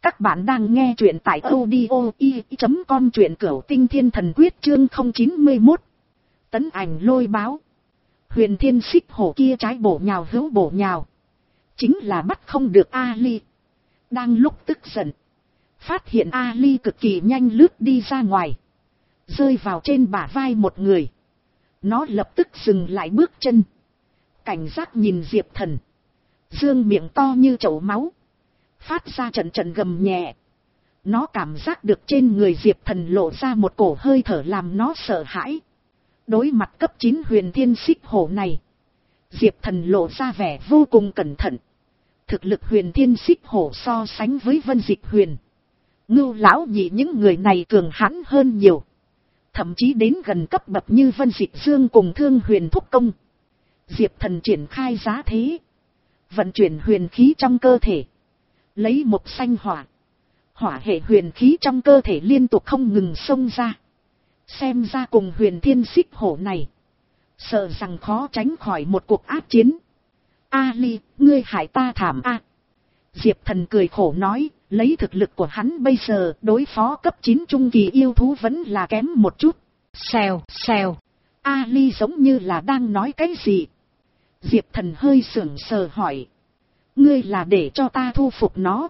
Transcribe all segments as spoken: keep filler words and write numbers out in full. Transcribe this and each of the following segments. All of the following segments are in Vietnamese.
Các bạn đang nghe truyện tại audio i chấm com, truyện Cửu Tinh Thiên Thần Quyết chương không chín mươi mốt. Tấn ảnh lôi báo. Huyền Thiên Xích Hổ kia trái bổ nhào hữu bổ nhào. Chính là bắt không được Ali. Đang lúc tức giận. Phát hiện Ali cực kỳ nhanh lướt đi ra ngoài. Rơi vào trên bả vai một người. Nó lập tức dừng lại bước chân. Cảnh giác nhìn Diệp Thần. Dương miệng to như chậu máu. Phát ra trận trận gầm nhẹ. Nó cảm giác được trên người Diệp Thần lộ ra một cổ hơi thở làm nó sợ hãi. Đối mặt cấp chín Huyền Thiên Xích Hổ này, Diệp Thần lộ ra vẻ vô cùng cẩn thận. Thực lực Huyền Thiên Xích Hổ so sánh với Vân Dịch Huyền, Ngưu Lão Nhị những người này cường hãn hơn nhiều. Thậm chí đến gần cấp bậc như Vân Dịch Dương cùng Thương Huyền Thúc Công. Diệp Thần triển khai giá thế, vận chuyển huyền khí trong cơ thể. Lấy một xanh hỏa, hỏa hệ huyền khí trong cơ thể liên tục không ngừng xông ra. Xem ra cùng Huyền Thiên Xích Hổ này, sợ rằng khó tránh khỏi một cuộc ác chiến. Ali, ngươi hại ta thảm a. Diệp Thần cười khổ nói, lấy thực lực của hắn bây giờ đối phó cấp chín trung kỳ yêu thú vẫn là kém một chút. Xèo, xèo. Ali giống như là đang nói cái gì. Diệp Thần hơi sững sờ hỏi. Ngươi là để cho ta thu phục nó.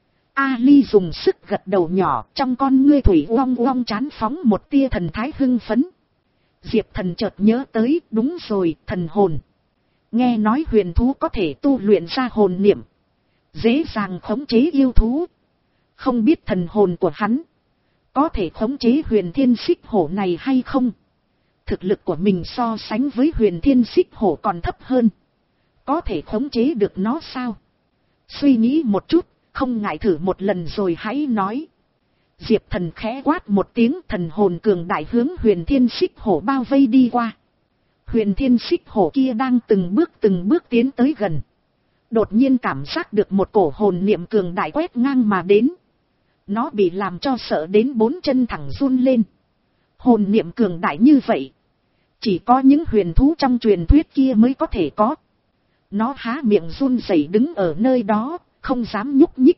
Ali dùng sức gật đầu nhỏ, trong con ngươi thủy uong uong chán phóng một tia thần thái hưng phấn. Diệp Thần chợt nhớ tới, đúng rồi, thần hồn. Nghe nói huyền thú có thể tu luyện ra hồn niệm, dễ dàng khống chế yêu thú. Không biết thần hồn của hắn có thể khống chế Huyền Thiên Xích Hổ này hay không? Thực lực của mình so sánh với Huyền Thiên Xích Hổ còn thấp hơn. Có thể khống chế được nó sao? Suy nghĩ một chút, không ngại thử một lần rồi hãy nói. Diệp Thần khẽ quát một tiếng, thần hồn cường đại hướng Huyền Thiên Xích Hổ bao vây đi qua. Huyền Thiên Xích Hổ kia đang từng bước từng bước tiến tới gần. Đột nhiên cảm giác được một cổ hồn niệm cường đại quét ngang mà đến. Nó bị làm cho sợ đến bốn chân thẳng run lên. Hồn niệm cường đại như vậy, chỉ có những huyền thú trong truyền thuyết kia mới có thể có. Nó há miệng run rẩy đứng ở nơi đó, không dám nhúc nhích.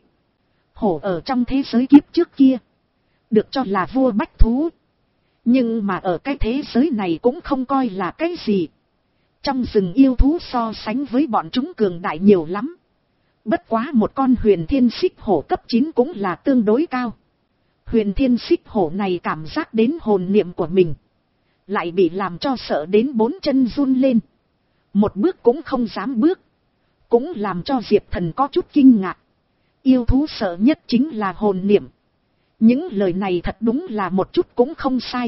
Hổ ở trong thế giới kiếp trước kia, được cho là vua bách thú. Nhưng mà ở cái thế giới này cũng không coi là cái gì. Trong rừng yêu thú so sánh với bọn chúng cường đại nhiều lắm. Bất quá một con Huyền Thiên Xích Hổ cấp chín cũng là tương đối cao. Huyền Thiên Xích Hổ này cảm giác đến hồn niệm của mình, lại bị làm cho sợ đến bốn chân run lên. Một bước cũng không dám bước. Cũng làm cho Diệp Thần có chút kinh ngạc. Yêu thú sợ nhất chính là hồn niệm. Những lời này thật đúng là một chút cũng không sai.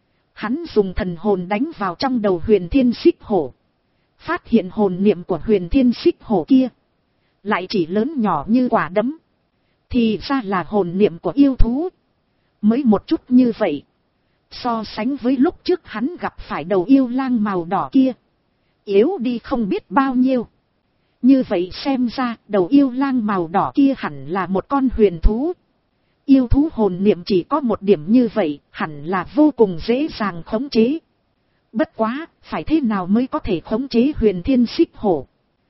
Hắn dùng thần hồn đánh vào trong đầu Huyền Thiên Xích Hổ. Phát hiện hồn niệm của Huyền Thiên Xích Hổ kia lại chỉ lớn nhỏ như quả đấm. Thì ra là hồn niệm của yêu thú. Mới một chút như vậy, so sánh với lúc trước hắn gặp phải đầu yêu lang màu đỏ kia, yếu đi không biết bao nhiêu. Như vậy xem ra đầu yêu lang màu đỏ kia hẳn là một con huyền thú. Yêu thú hồn niệm chỉ có một điểm như vậy, hẳn là vô cùng dễ dàng khống chế. Bất quá, phải thế nào mới có thể khống chế Huyền Thiên Xích Hổ?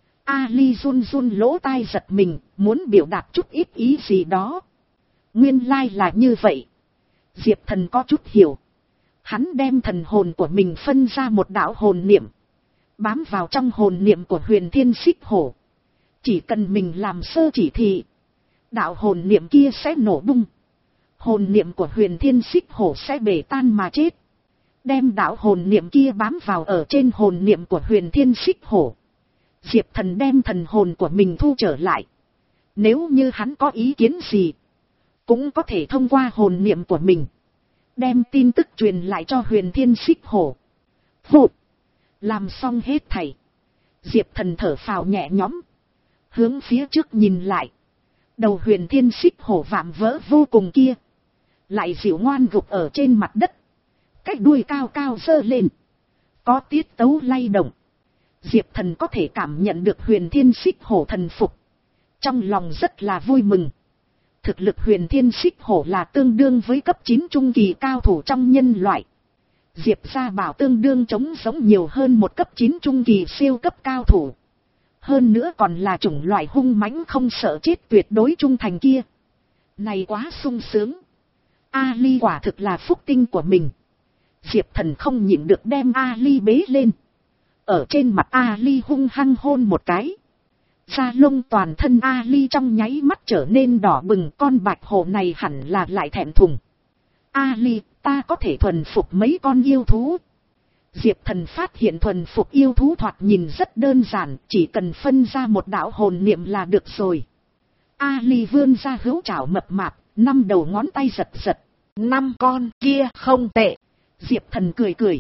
Ali run run lỗ tai giật mình, muốn biểu đạt chút ít ý gì đó. Nguyên lai là như vậy. Diệp Thần có chút hiểu. Hắn đem thần hồn của mình phân ra một đạo hồn niệm, bám vào trong hồn niệm của Huyền Thiên Xích Hổ. Chỉ cần mình làm sơ chỉ thị, đạo hồn niệm kia sẽ nổ bung. Hồn niệm của Huyền Thiên Xích Hổ sẽ bể tan mà chết. Đem đạo hồn niệm kia bám vào ở trên hồn niệm của Huyền Thiên Xích Hổ. Diệp Thần đem thần hồn của mình thu trở lại. Nếu như hắn có ý kiến gì, cũng có thể thông qua hồn niệm của mình đem tin tức truyền lại cho Huyền Thiên Xích Hổ. Hụt! Làm xong hết thảy, Diệp Thần thở phào nhẹ nhõm, hướng phía trước nhìn lại. Đầu Huyền Thiên Xích Hổ vạm vỡ vô cùng kia lại dịu ngoan gục ở trên mặt đất, cái đuôi cao cao giơ lên, có tiết tấu lay động. Diệp Thần có thể cảm nhận được Huyền Thiên Xích Hổ thần phục, trong lòng rất là vui mừng. Thực lực Huyền Thiên Xích Hổ là tương đương với cấp chín trung kỳ cao thủ trong nhân loại. Diệp gia bảo tương đương chống giống nhiều hơn một cấp chín trung kỳ siêu cấp cao thủ. Hơn nữa còn là chủng loại hung mãnh không sợ chết tuyệt đối trung thành kia. Này quá sung sướng. Ali quả thực là phúc tinh của mình. Diệp Thần không nhịn được đem Ali bế lên. Ở trên mặt Ali hung hăng hôn một cái. Da lông toàn thân Ali trong nháy mắt trở nên đỏ bừng, con bạch hổ này hẳn là lại thẹn thùng. Ali, ta có thể thuần phục mấy con yêu thú. Diệp Thần phát hiện thuần phục yêu thú thoạt nhìn rất đơn giản, chỉ cần phân ra một đạo hồn niệm là được rồi. Ali vươn ra hữu trảo mập mạp, năm đầu ngón tay giật giật. Năm con kia không tệ. Diệp Thần cười cười.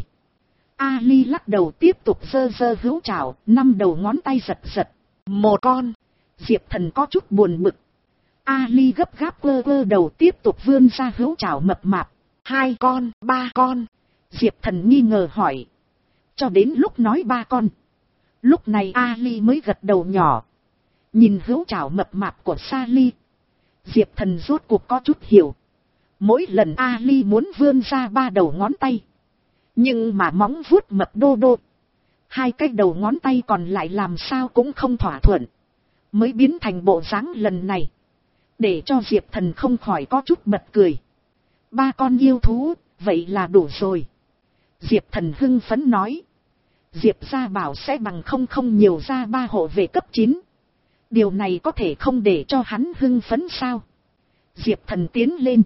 Ali lắc đầu tiếp tục giơ giơ hữu trảo, năm đầu ngón tay giật giật. Một con. Diệp Thần có chút buồn bực. Ali gấp gáp quơ quơ đầu tiếp tục vươn ra hữu trảo mập mạp. Hai con, ba con. Diệp Thần nghi ngờ hỏi. Cho đến lúc nói ba con. Lúc này Ali mới gật đầu nhỏ. Nhìn hữu trảo mập mạp của Sally. Diệp Thần rốt cuộc có chút hiểu. Mỗi lần Ali muốn vươn ra ba đầu ngón tay. Nhưng mà móng vuốt mập đô đô. Hai cái đầu ngón tay còn lại làm sao cũng không thỏa thuận. Mới biến thành bộ dáng lần này. Để cho Diệp Thần không khỏi có chút bật cười. Ba con yêu thú, vậy là đủ rồi. Diệp Thần hưng phấn nói. Diệp gia bảo sẽ bằng không không nhiều ra ba hộ về cấp chín. Điều này có thể không để cho hắn hưng phấn sao? Diệp Thần tiến lên.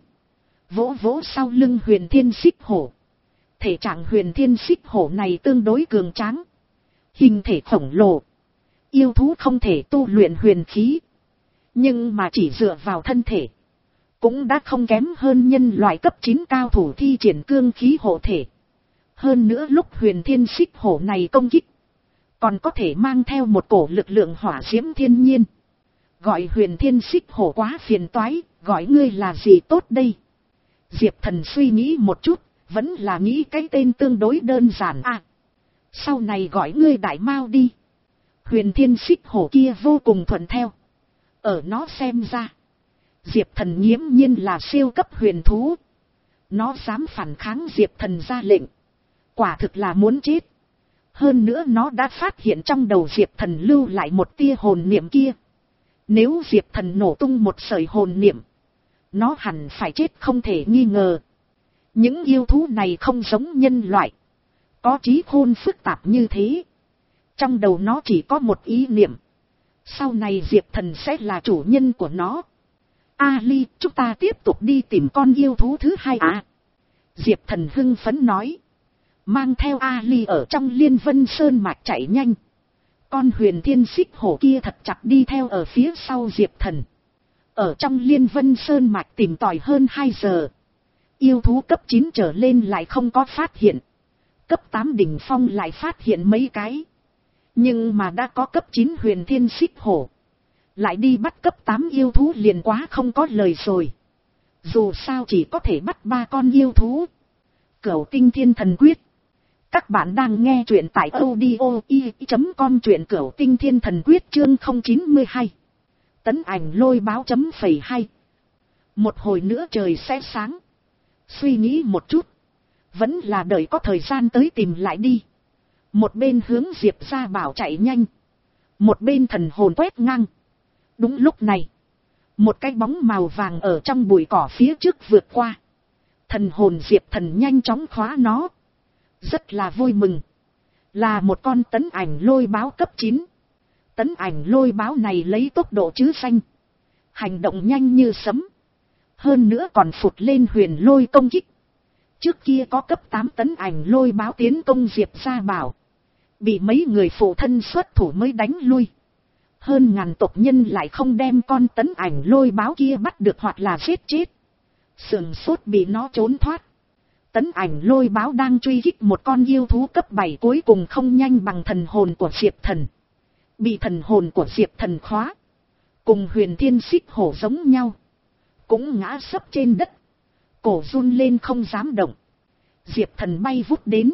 Vỗ vỗ sau lưng Huyền Thiên Xích Hổ. Thể trạng Huyền Thiên Xích Hổ này tương đối cường tráng. Hình thể khổng lồ. Yêu thú không thể tu luyện huyền khí. Nhưng mà chỉ dựa vào thân thể. Cũng đã không kém hơn nhân loại cấp chín cao thủ thi triển cương khí hộ thể. Hơn nữa lúc Huyền Thiên Xích Hổ này công kích. Còn có thể mang theo một cổ lực lượng hỏa diễm thiên nhiên. Gọi Huyền Thiên Xích Hổ quá phiền toái, gọi ngươi là gì tốt đây? Diệp Thần suy nghĩ một chút, vẫn là nghĩ cái tên tương đối đơn giản à. Sau này gọi ngươi Đại Mao đi. Huyền Thiên Xích Hổ kia vô cùng thuận theo. Ở nó xem ra. Diệp Thần nghiễm nhiên là siêu cấp huyền thú. Nó dám phản kháng Diệp Thần ra lệnh. Quả thực là muốn chết. Hơn nữa nó đã phát hiện trong đầu Diệp Thần lưu lại một tia hồn niệm kia. Nếu Diệp Thần nổ tung một sợi hồn niệm. Nó hẳn phải chết không thể nghi ngờ. Những yêu thú này không giống nhân loại. Có trí khôn phức tạp như thế. Trong đầu nó chỉ có một ý niệm. Sau này Diệp Thần sẽ là chủ nhân của nó. Ali, chúng ta tiếp tục đi tìm con yêu thú thứ hai à? Diệp Thần hưng phấn nói. Mang theo Ali ở trong Liên Vân Sơn mạch chạy nhanh. Con Huyền Thiên Xích Hổ kia thật chặt đi theo ở phía sau Diệp Thần. Ở trong Liên Vân Sơn mạch tìm tòi hơn hai giờ. Yêu thú cấp chín trở lên lại không có phát hiện. Cấp tám đỉnh phong lại phát hiện mấy cái. Nhưng mà đã có cấp chín Huyền Thiên Xích Hổ. Lại đi bắt cấp tám yêu thú liền quá không có lời rồi. Dù sao chỉ có thể bắt ba con yêu thú. Cửu Tinh Thiên Thần Quyết. Các bạn đang nghe truyện tại audio i chấm com, truyện Cửu Tinh Thiên Thần Quyết chương không chín mươi hai. Tấn ảnh lôi báo chấm phẩy hai. Một hồi nữa trời sẽ sáng. Suy nghĩ một chút. Vẫn là đợi có thời gian tới tìm lại đi. Một bên hướng Diệp gia bảo chạy nhanh. Một bên thần hồn quét ngang. Đúng lúc này. Một cái bóng màu vàng ở trong bụi cỏ phía trước vượt qua. Thần hồn Diệp Thần nhanh chóng khóa nó. Rất là vui mừng. Là một con tấn ảnh lôi báo cấp chín. Tấn ảnh lôi báo này lấy tốc độ chứ xanh. Hành động nhanh như sấm. Hơn nữa còn phụt lên huyền lôi công kích. Trước kia có cấp tám tấn ảnh lôi báo tiến công Diệp gia bảo. Bị mấy người phụ thân xuất thủ mới đánh lui. Hơn ngàn tộc nhân lại không đem con tấn ảnh lôi báo kia bắt được hoặc là giết chết. Sườn sốt bị nó trốn thoát. Tấn ảnh lôi báo đang truy kích một con yêu thú cấp bảy cuối cùng không nhanh bằng thần hồn của Diệp Thần. Bị thần hồn của Diệp Thần khóa. Cùng Huyền Thiên Xích Hổ giống nhau. Cũng ngã sấp trên đất. Cổ run lên không dám động. Diệp Thần bay vút đến.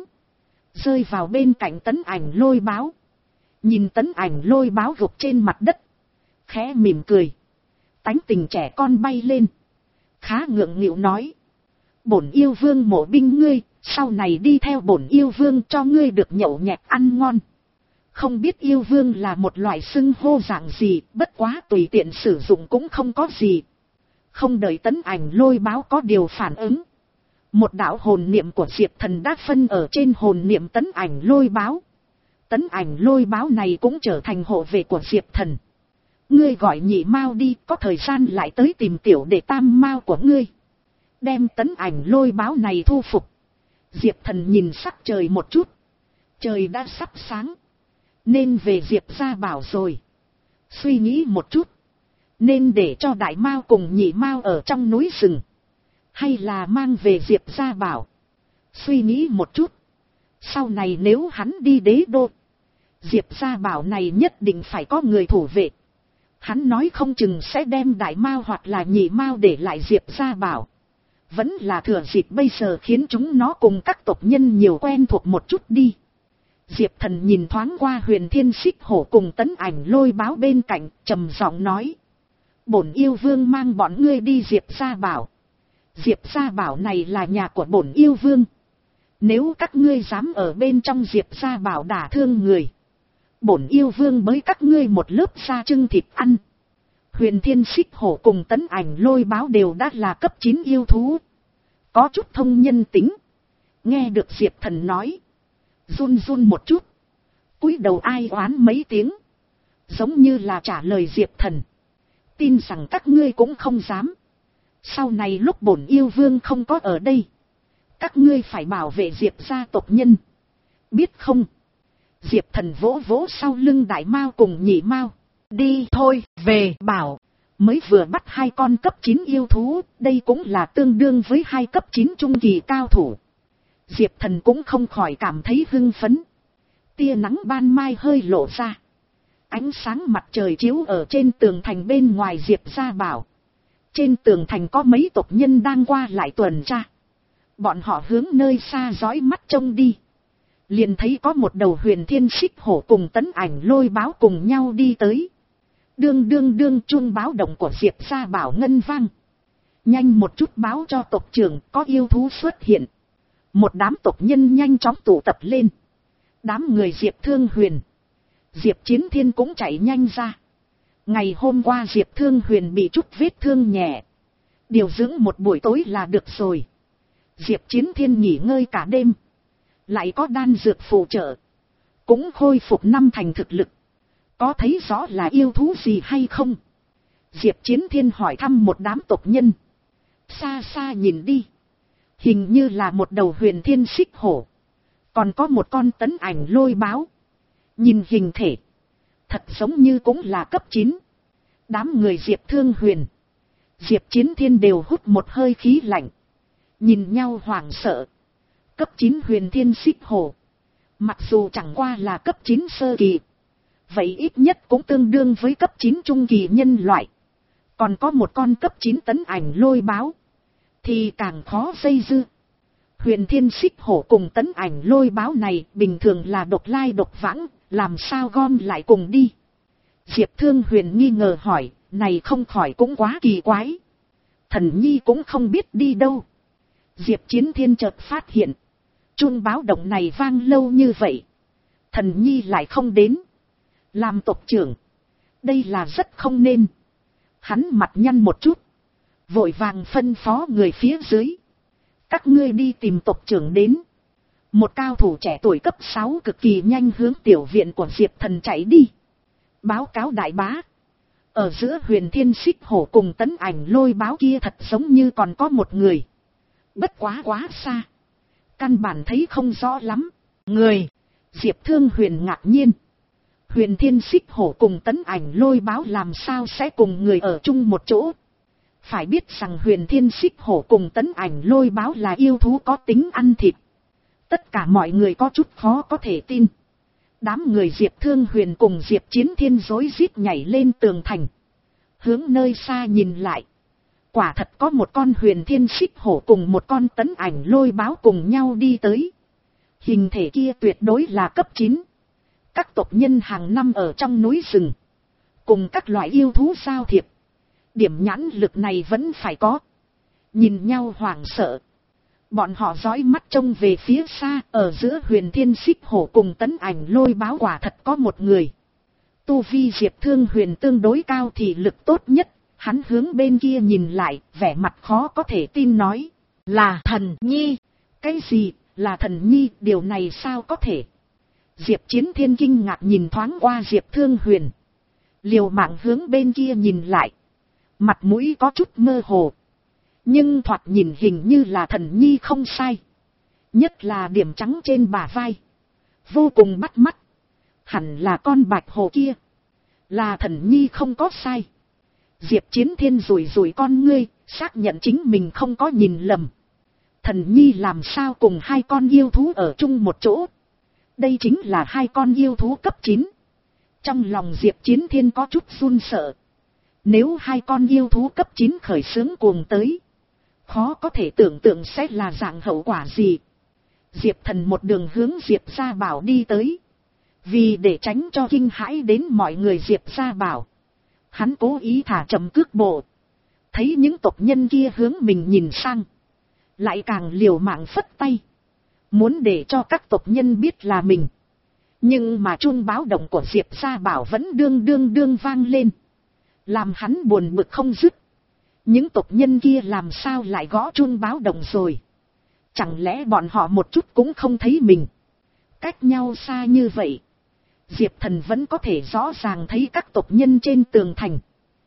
Rơi vào bên cạnh tấn ảnh lôi báo. Nhìn tấn ảnh lôi báo gục trên mặt đất. Khẽ mỉm cười. Tánh tình trẻ con bay lên. Khá ngượng nghịu nói. Bổn yêu vương mộ binh ngươi. Sau này đi theo bổn yêu vương cho ngươi được nhậu nhẹt ăn ngon. Không biết yêu vương là một loại xưng hô dạng gì. Bất quá tùy tiện sử dụng cũng không có gì. Không đợi Tấn Ảnh Lôi Báo có điều phản ứng, một đạo hồn niệm của Diệp Thần đã phân ở trên hồn niệm Tấn Ảnh Lôi Báo. Tấn Ảnh Lôi Báo này cũng trở thành hộ vệ của Diệp Thần. Ngươi gọi Nhị Mao đi, có thời gian lại tới tìm tiểu đệ Tam Mao của ngươi. Đem Tấn Ảnh Lôi Báo này thu phục. Diệp Thần nhìn sắc trời một chút. Trời đã sắp sáng. Nên về Diệp gia bảo rồi. Suy nghĩ một chút. Nên để cho Đại Mao cùng Nhị Mao ở trong núi rừng. Hay là mang về Diệp gia bảo. Suy nghĩ một chút. Sau này nếu hắn đi đế đô. Diệp gia bảo này nhất định phải có người thủ vệ. Hắn nói không chừng sẽ đem Đại Mao hoặc là Nhị Mao để lại Diệp gia bảo. Vẫn là thừa dịp bây giờ khiến chúng nó cùng các tộc nhân nhiều quen thuộc một chút đi. Diệp Thần nhìn thoáng qua Huyền Thiên Xích Hổ cùng Tấn Ảnh Lôi Báo bên cạnh, trầm giọng nói. Bổn yêu vương mang bọn ngươi đi Diệp gia bảo. Diệp gia bảo này là nhà của bổn yêu vương. Nếu các ngươi dám ở bên trong Diệp gia bảo đả thương người, bổn yêu vương bới các ngươi một lớp da trưng thịt ăn. Huyền Thiên Xích Hổ cùng Tấn Ảnh Lôi Báo đều đã là cấp chín yêu thú. Có chút thông nhân tính. Nghe được Diệp Thần nói. Run run một chút. Cúi đầu ai oán mấy tiếng. Giống như là trả lời Diệp Thần. Tin rằng các ngươi cũng không dám. Sau này lúc bổn yêu vương không có ở đây. Các ngươi phải bảo vệ Diệp gia tộc nhân. Biết không? Diệp Thần vỗ vỗ sau lưng Đại Mao cùng Nhị Mao. Đi thôi, về bảo. Mới vừa bắt hai con cấp chín yêu thú, đây cũng là tương đương với hai cấp chín trung kỳ cao thủ. Diệp Thần cũng không khỏi cảm thấy hưng phấn. Tia nắng ban mai hơi lộ ra. Ánh sáng mặt trời chiếu ở trên tường thành bên ngoài Diệp gia bảo. Trên tường thành có mấy tộc nhân đang qua lại tuần tra. Bọn họ hướng nơi xa dõi mắt trông đi. Liền thấy có một đầu Huyền Thiên Xích Hổ cùng Tấn Ảnh Lôi Báo cùng nhau đi tới. Đương đương đương chuông báo động của Diệp gia bảo ngân vang. Nhanh một chút báo cho tộc trưởng có yêu thú xuất hiện. Một đám tộc nhân nhanh chóng tụ tập lên. Đám người Diệp Thương Huyền, Diệp Chiến Thiên cũng chạy nhanh ra. Ngày hôm qua Diệp Thương Huyền bị chút vết thương nhẹ. Điều dưỡng một buổi tối là được rồi. Diệp Chiến Thiên nghỉ ngơi cả đêm. Lại có đan dược phụ trợ. Cũng khôi phục năm thành thực lực. Có thấy rõ là yêu thú gì hay không? Diệp Chiến Thiên hỏi thăm một đám tộc nhân. Xa xa nhìn đi. Hình như là một đầu Huyền Thiên Xích Hổ. Còn có một con Tấn Ảnh Lôi Báo. Nhìn hình thể. Thật giống như cũng là cấp chín. Đám người Diệp Thương Huyền, Diệp Chiến Thiên đều hút một hơi khí lạnh. Nhìn nhau hoảng sợ. Cấp chín Huyền Thiên Xích Hổ. Mặc dù chẳng qua là cấp chín sơ kỳ. Vậy ít nhất cũng tương đương với cấp chín trung kỳ nhân loại. Còn có một con cấp chín Tấn Ảnh Lôi Báo. Thì càng khó dây dưa. Huyền Thiên Xích Hổ cùng Tấn Ảnh Lôi Báo này bình thường là độc lai độc vãng. Làm sao gom lại cùng đi? Diệp Thương Huyền nghi ngờ hỏi. Này không khỏi cũng quá kỳ quái. Thần Nhi cũng không biết đi đâu. Diệp Chiến Thiên chợt phát hiện. Chuông báo động này vang lâu như vậy. Thần Nhi lại không đến. Làm tộc trưởng. Đây là rất không nên. Hắn mặt nhăn một chút. Vội vàng phân phó người phía dưới. Các ngươi đi tìm tộc trưởng đến. Một cao thủ trẻ tuổi cấp sáu cực kỳ nhanh hướng tiểu viện của Diệp Thần chạy đi. Báo cáo đại bá. Ở giữa Huyền Thiên Xích Hổ cùng Tấn Ảnh Lôi Báo kia thật giống như còn có một người. Bất quá quá xa. Căn bản thấy không rõ lắm. Người. Diệp Thương Huyền ngạc nhiên. Huyền Thiên Xích Hổ cùng Tấn Ảnh Lôi Báo làm sao sẽ cùng người ở chung một chỗ. Phải biết rằng Huyền Thiên Xích Hổ cùng Tấn Ảnh Lôi Báo là yêu thú có tính ăn thịt. Tất cả mọi người có chút khó có thể tin. Đám người Diệp Thương Huyền cùng Diệp Chiến Thiên rối rít nhảy lên tường thành. Hướng nơi xa nhìn lại. Quả thật có một con Huyền Thiên Xích Hổ cùng một con Tấn Ảnh Lôi Báo cùng nhau đi tới. Hình thể kia tuyệt đối là cấp chín. Các tộc nhân hàng năm ở trong núi rừng. Cùng các loại yêu thú giao thiệp. Điểm nhãn lực này vẫn phải có. Nhìn nhau hoảng sợ. Bọn họ dõi mắt trông về phía xa. Ở giữa Huyền Thiên Xích Hổ cùng Tấn Ảnh Lôi Báo quả thật có một người. Tu vi Diệp Thương Huyền tương đối cao thì lực tốt nhất. Hắn hướng bên kia nhìn lại, vẻ mặt khó có thể tin nói. Là thần nhi. Cái gì, là thần nhi, điều này sao có thể? Diệp Chiến Thiên kinh ngạc nhìn thoáng qua Diệp Thương Huyền. Liều mạng hướng bên kia nhìn lại. Mặt mũi có chút mơ hồ. Nhưng thoạt nhìn hình như là thần nhi không sai. Nhất là điểm trắng trên bả vai. Vô cùng bắt mắt. Hẳn là con bạch hồ kia. Là thần nhi không có sai. Diệp Chiến Thiên rủi rủi con ngươi, xác nhận chính mình không có nhìn lầm. Thần nhi làm sao cùng hai con yêu thú ở chung một chỗ. Đây chính là hai con yêu thú cấp chín. Trong lòng Diệp Chiến Thiên có chút run sợ. Nếu hai con yêu thú cấp chín khởi xướng cuồng tới, khó có thể tưởng tượng sẽ là dạng hậu quả gì. Diệp Thần một đường hướng Diệp Gia Bảo đi tới. Vì để tránh cho kinh hãi đến mọi người Diệp Gia Bảo, hắn cố ý thả chậm cước bộ. Thấy những tộc nhân kia hướng mình nhìn sang, lại càng liều mạng phất tay, muốn để cho các tộc nhân biết là mình. Nhưng mà chuông báo động của Diệp Gia Bảo vẫn đương đương đương vang lên, làm hắn buồn bực không dứt. Những tộc nhân kia làm sao lại gõ chuông báo động rồi? Chẳng lẽ bọn họ một chút cũng không thấy mình? Cách nhau xa như vậy, Diệp Thần vẫn có thể rõ ràng thấy các tộc nhân trên tường thành.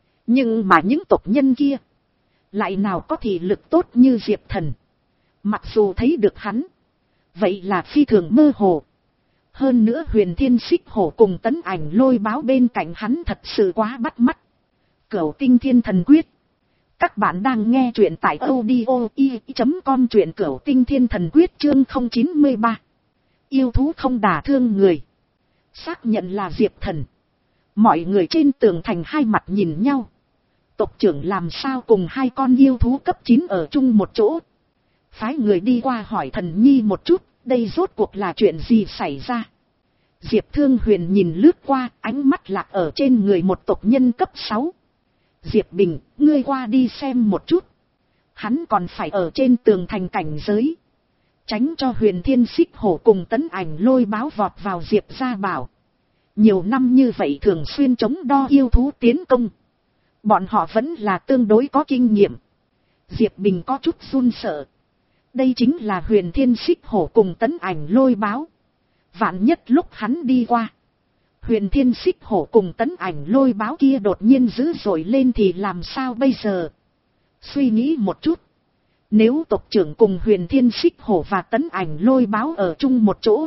Nhưng mà những tộc nhân kia lại nào có thị lực tốt như Diệp Thần. Mặc dù thấy được hắn, vậy là phi thường mơ hồ. Hơn nữa Huyền Thiên Xích Hổ cùng Tấn Ảnh Lôi Báo bên cạnh hắn thật sự quá bắt mắt. Cửu Tinh Thiên Thần Quyết. Các bạn đang nghe truyện tại audio i chấm com, truyện Cửu Tinh Thiên Thần Quyết chương không chín mươi ba. Yêu thú không đả thương người. Xác nhận là Diệp Thần. Mọi người trên tường thành hai mặt nhìn nhau. Tộc trưởng làm sao cùng hai con yêu thú cấp chín ở chung một chỗ? Phái người đi qua hỏi thần nhi một chút, đây rốt cuộc là chuyện gì xảy ra? Diệp Thương Huyền nhìn lướt qua, ánh mắt lạc ở trên người một tộc nhân cấp sáu. Diệp Bình, ngươi qua đi xem một chút. Hắn còn phải ở trên tường thành cảnh giới, tránh cho Huyền Thiên Xích Hổ cùng Tấn Ảnh Lôi Báo vọt vào Diệp Gia Bảo. Nhiều năm như vậy thường xuyên chống đo yêu thú tiến công, bọn họ vẫn là tương đối có kinh nghiệm. Diệp Bình có chút run sợ. Đây chính là Huyền Thiên Xích Hổ cùng Tấn Ảnh Lôi Báo. Vạn nhất lúc hắn đi qua, Huyền Thiên Xích Hổ cùng Tấn Ảnh Lôi Báo kia đột nhiên dữ dội lên thì làm sao bây giờ? Suy nghĩ một chút. Nếu tộc trưởng cùng Huyền Thiên Xích Hổ và Tấn Ảnh Lôi Báo ở chung một chỗ,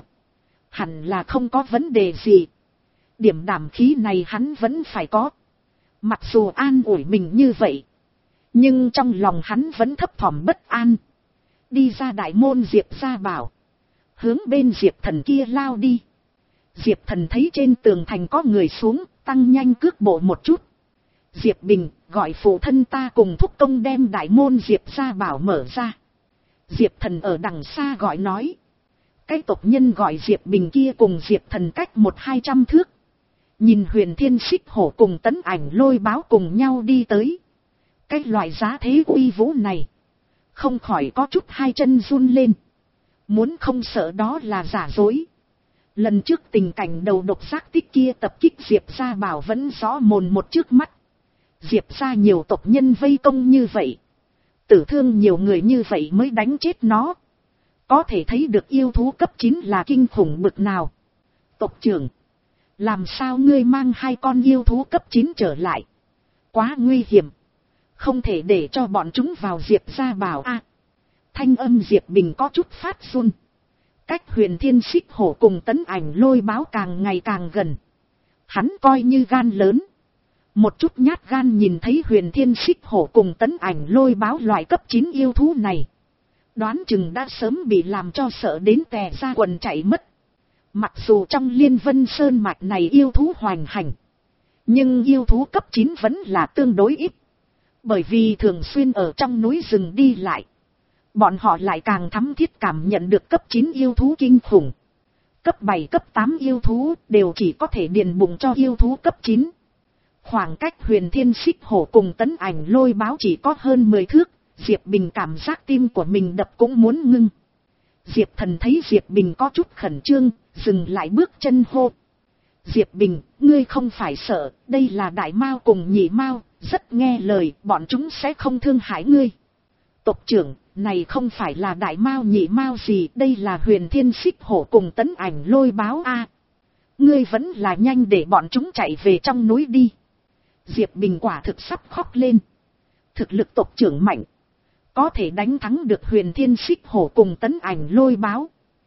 hẳn là không có vấn đề gì. Điểm đảm khí này hắn vẫn phải có. Mặc dù an ủi mình như vậy, nhưng trong lòng hắn vẫn thấp thỏm bất an. Đi ra đại môn Diệp Gia Bảo, hướng bên Diệp Thần kia lao đi. Diệp Thần thấy trên tường thành có người xuống, tăng nhanh cước bộ một chút. Diệp Bình, gọi phụ thân ta cùng thúc công đem đại môn Diệp Gia Bảo mở ra. Diệp Thần ở đằng xa gọi nói. Cái tộc nhân gọi Diệp Bình kia cùng Diệp Thần cách một hai trăm thước. Nhìn Huyền Thiên Xích Hổ cùng Tấn Ảnh Lôi Báo cùng nhau đi tới. Cái loại giá thế uy vũ này, không khỏi có chút hai chân run lên. Muốn không sợ đó là giả dối. Lần trước tình cảnh đầu độc xác tích kia tập kích Diệp Gia Bảo vẫn rõ mồn một trước mắt. Diệp Gia nhiều tộc nhân vây công như vậy, tử thương nhiều người như vậy mới đánh chết nó. Có thể thấy được yêu thú cấp chín là kinh khủng bực nào. Tộc trưởng, làm sao ngươi mang hai con yêu thú cấp chín trở lại? Quá nguy hiểm, không thể để cho bọn chúng vào Diệp Gia Bảo a. À, thanh âm Diệp Bình có chút phát run. Cách Huyền Thiên Xích Hổ cùng Tấn Ảnh Lôi Báo càng ngày càng gần. Hắn coi như gan lớn, một chút nhát gan nhìn thấy Huyền Thiên Xích Hổ cùng Tấn Ảnh Lôi Báo loại cấp chín yêu thú này, đoán chừng đã sớm bị làm cho sợ đến tè ra quần chạy mất. Mặc dù trong Liên Vân Sơn mạch này yêu thú hoành hành, nhưng yêu thú cấp chín vẫn là tương đối ít. Bởi vì thường xuyên ở trong núi rừng đi lại, bọn họ lại càng thắm thiết cảm nhận được cấp chín yêu thú kinh khủng. Cấp bảy cấp tám yêu thú đều chỉ có thể điền bụng cho yêu thú cấp chín. Khoảng cách Huyền Thiên Xích Hổ cùng Tấn Ảnh Lôi Báo chỉ có hơn mười thước, Diệp Bình cảm giác tim của mình đập cũng muốn ngưng. Diệp Thần thấy Diệp Bình có chút khẩn trương, dừng lại bước chân hô. Diệp Bình, ngươi không phải sợ, đây là đại mao cùng nhị mao, rất nghe lời, bọn chúng sẽ không thương hại ngươi. Tộc trưởng, này không phải là đại mao nhị mao gì, đây là Huyền Thiên Xích Hổ cùng Tấn Ảnh Lôi Báo a. Ngươi vẫn là nhanh để bọn chúng chạy về trong núi đi. Diệp Bình quả thực sắp khóc lên. Thực lực tộc trưởng mạnh, có thể đánh thắng được Huyền Thiên Xích Hổ cùng Tấn Ảnh Lôi Báo.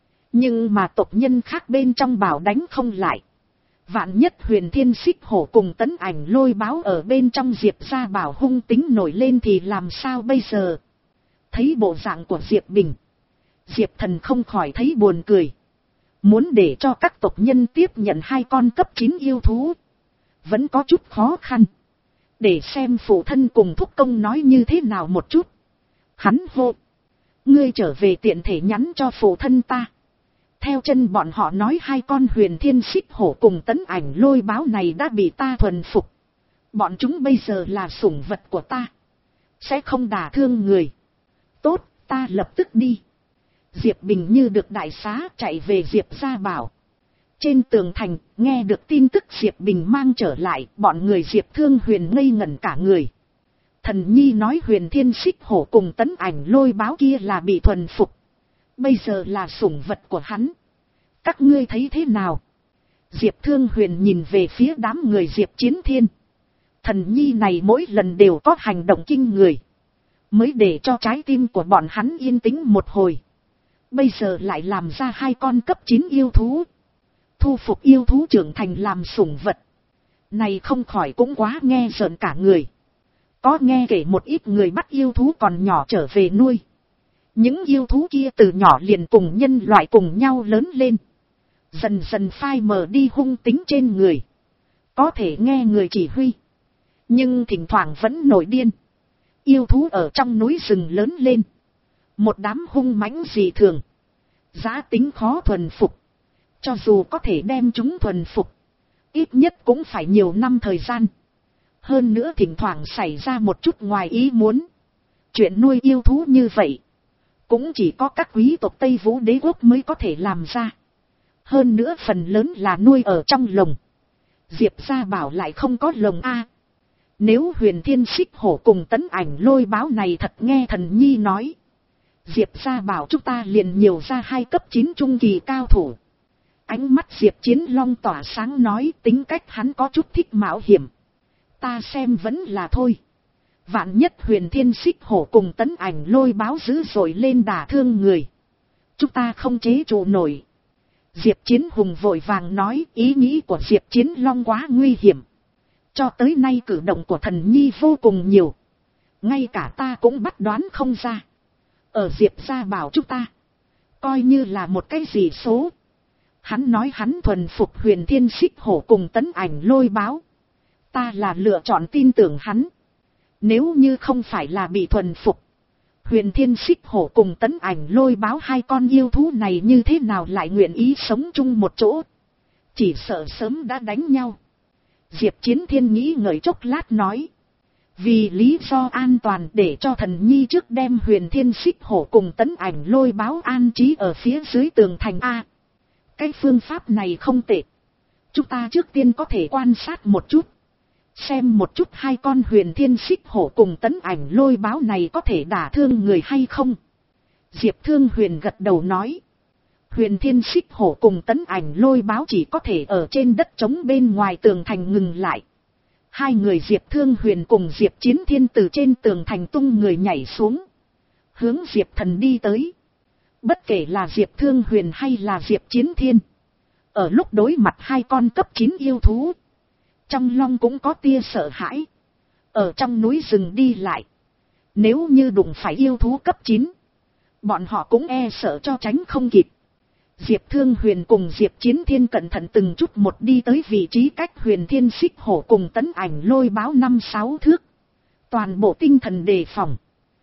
Nhưng mà tộc nhân khác bên trong bảo đánh không lại. Vạn nhất Huyền Thiên Xích Hổ cùng Tấn Ảnh Lôi Báo ở bên trong Diệp gia bảo hung tính nổi lên thì làm sao bây giờ? Thấy bộ dạng của Diệp Bình, Diệp Thần không khỏi thấy buồn cười. Muốn để cho các tộc nhân tiếp nhận hai con cấp chín yêu thú, vẫn có chút khó khăn. Để xem phụ thân cùng thúc công nói như thế nào một chút. Hắn hô. Ngươi trở về tiện thể nhắn cho phụ thân ta. Theo chân bọn họ nói hai con Huyền Thiên Xích Hổ cùng Tấn Ảnh Lôi Báo này đã bị ta thuần phục. Bọn chúng bây giờ là sủng vật của ta, sẽ không đả thương người. Tốt, ta lập tức đi. Diệp Bình như được đại xá chạy về Diệp gia bảo. Trên tường thành, nghe được tin tức Diệp Bình mang trở lại, bọn người Diệp Thương Huyền ngây ngẩn cả người. Thần Nhi nói Huyền Thiên Xích Hổ cùng Tấn Ảnh Lôi Báo kia là bị thuần phục. Bây giờ là sủng vật của hắn. Các ngươi thấy thế nào? Diệp Thương Huyền nhìn về phía đám người Diệp Chiến Thiên. Thần Nhi này mỗi lần đều có hành động kinh người, mới để cho trái tim của bọn hắn yên tĩnh một hồi. Bây giờ lại làm ra hai con cấp chín yêu thú. Thu phục yêu thú trưởng thành làm sủng vật. Này không khỏi cũng quá nghe rợn cả người. Có nghe kể một ít người bắt yêu thú còn nhỏ trở về nuôi. Những yêu thú kia từ nhỏ liền cùng nhân loại cùng nhau lớn lên. Dần dần phai mờ đi hung tính trên người. Có thể nghe người chỉ huy, nhưng thỉnh thoảng vẫn nổi điên. Yêu thú ở trong núi rừng lớn lên. Một đám hung mãnh dị thường. Giá tính khó thuần phục. Cho dù có thể đem chúng thuần phục, ít nhất cũng phải nhiều năm thời gian. Hơn nữa thỉnh thoảng xảy ra một chút ngoài ý muốn. Chuyện nuôi yêu thú như vậy, cũng chỉ có các quý tộc Tây Vũ đế quốc mới có thể làm ra. Hơn nữa phần lớn là nuôi ở trong lồng. Diệp gia bảo lại không có lồng A. Nếu Huyền Thiên Xích Hổ cùng Tấn Ảnh Lôi Báo này thật nghe thần Nhi nói, Diệp gia bảo chúng ta liền nhiều ra hai cấp chín trung kỳ cao thủ. Ánh mắt Diệp Chiến Long tỏa sáng nói, tính cách hắn có chút thích mạo hiểm. Ta xem vẫn là thôi. Vạn nhất Huyền Thiên Xích Hổ cùng Tấn Ảnh Lôi Báo dữ dội lên đả thương người, chúng ta không chế trụ nổi. Diệp Chiến Hùng vội vàng nói, ý nghĩ của Diệp Chiến Long quá nguy hiểm. Cho tới nay cử động của thần Nhi vô cùng nhiều, ngay cả ta cũng bắt đoán không ra. Ở Diệp gia bảo chúng ta, coi như là một cái gì số. Hắn nói hắn thuần phục Huyền Thiên Xích Hổ cùng Tấn Ảnh Lôi Báo. Ta là lựa chọn tin tưởng hắn. Nếu như không phải là bị thuần phục, Huyền Thiên Xích Hổ cùng Tấn Ảnh Lôi Báo hai con yêu thú này như thế nào lại nguyện ý sống chung một chỗ. Chỉ sợ sớm đã đánh nhau. Diệp Chiến Thiên nghĩ ngợi chốc lát nói, vì lý do an toàn để cho thần Nhi trước đem Huyền Thiên Xích Hổ cùng Tấn Ảnh Lôi Báo an trí ở phía dưới tường thành A. Cái phương pháp này không tệ. Chúng ta trước tiên có thể quan sát một chút, xem một chút hai con Huyền Thiên Xích Hổ cùng Tấn Ảnh Lôi Báo này có thể đả thương người hay không. Diệp Thương Huyền gật đầu nói, Huyền Thiên Xích Hổ cùng Tấn Ảnh Lôi Báo chỉ có thể ở trên đất trống bên ngoài tường thành ngừng lại. Hai người Diệp Thương Huyền cùng Diệp Chiến Thiên từ trên tường thành tung người nhảy xuống, hướng Diệp Thần đi tới. Bất kể là Diệp Thương Huyền hay là Diệp Chiến Thiên, ở lúc đối mặt hai con cấp chín yêu thú, trong lòng cũng có tia sợ hãi. Ở trong núi rừng đi lại, nếu như đụng phải yêu thú cấp chín, bọn họ cũng e sợ cho tránh không kịp. Diệp Thương Huyền cùng Diệp Chiến Thiên cẩn thận từng chút một đi tới vị trí cách Huyền Thiên Xích Hổ cùng Tấn Ảnh Lôi Báo năm sáu thước. Toàn bộ tinh thần đề phòng,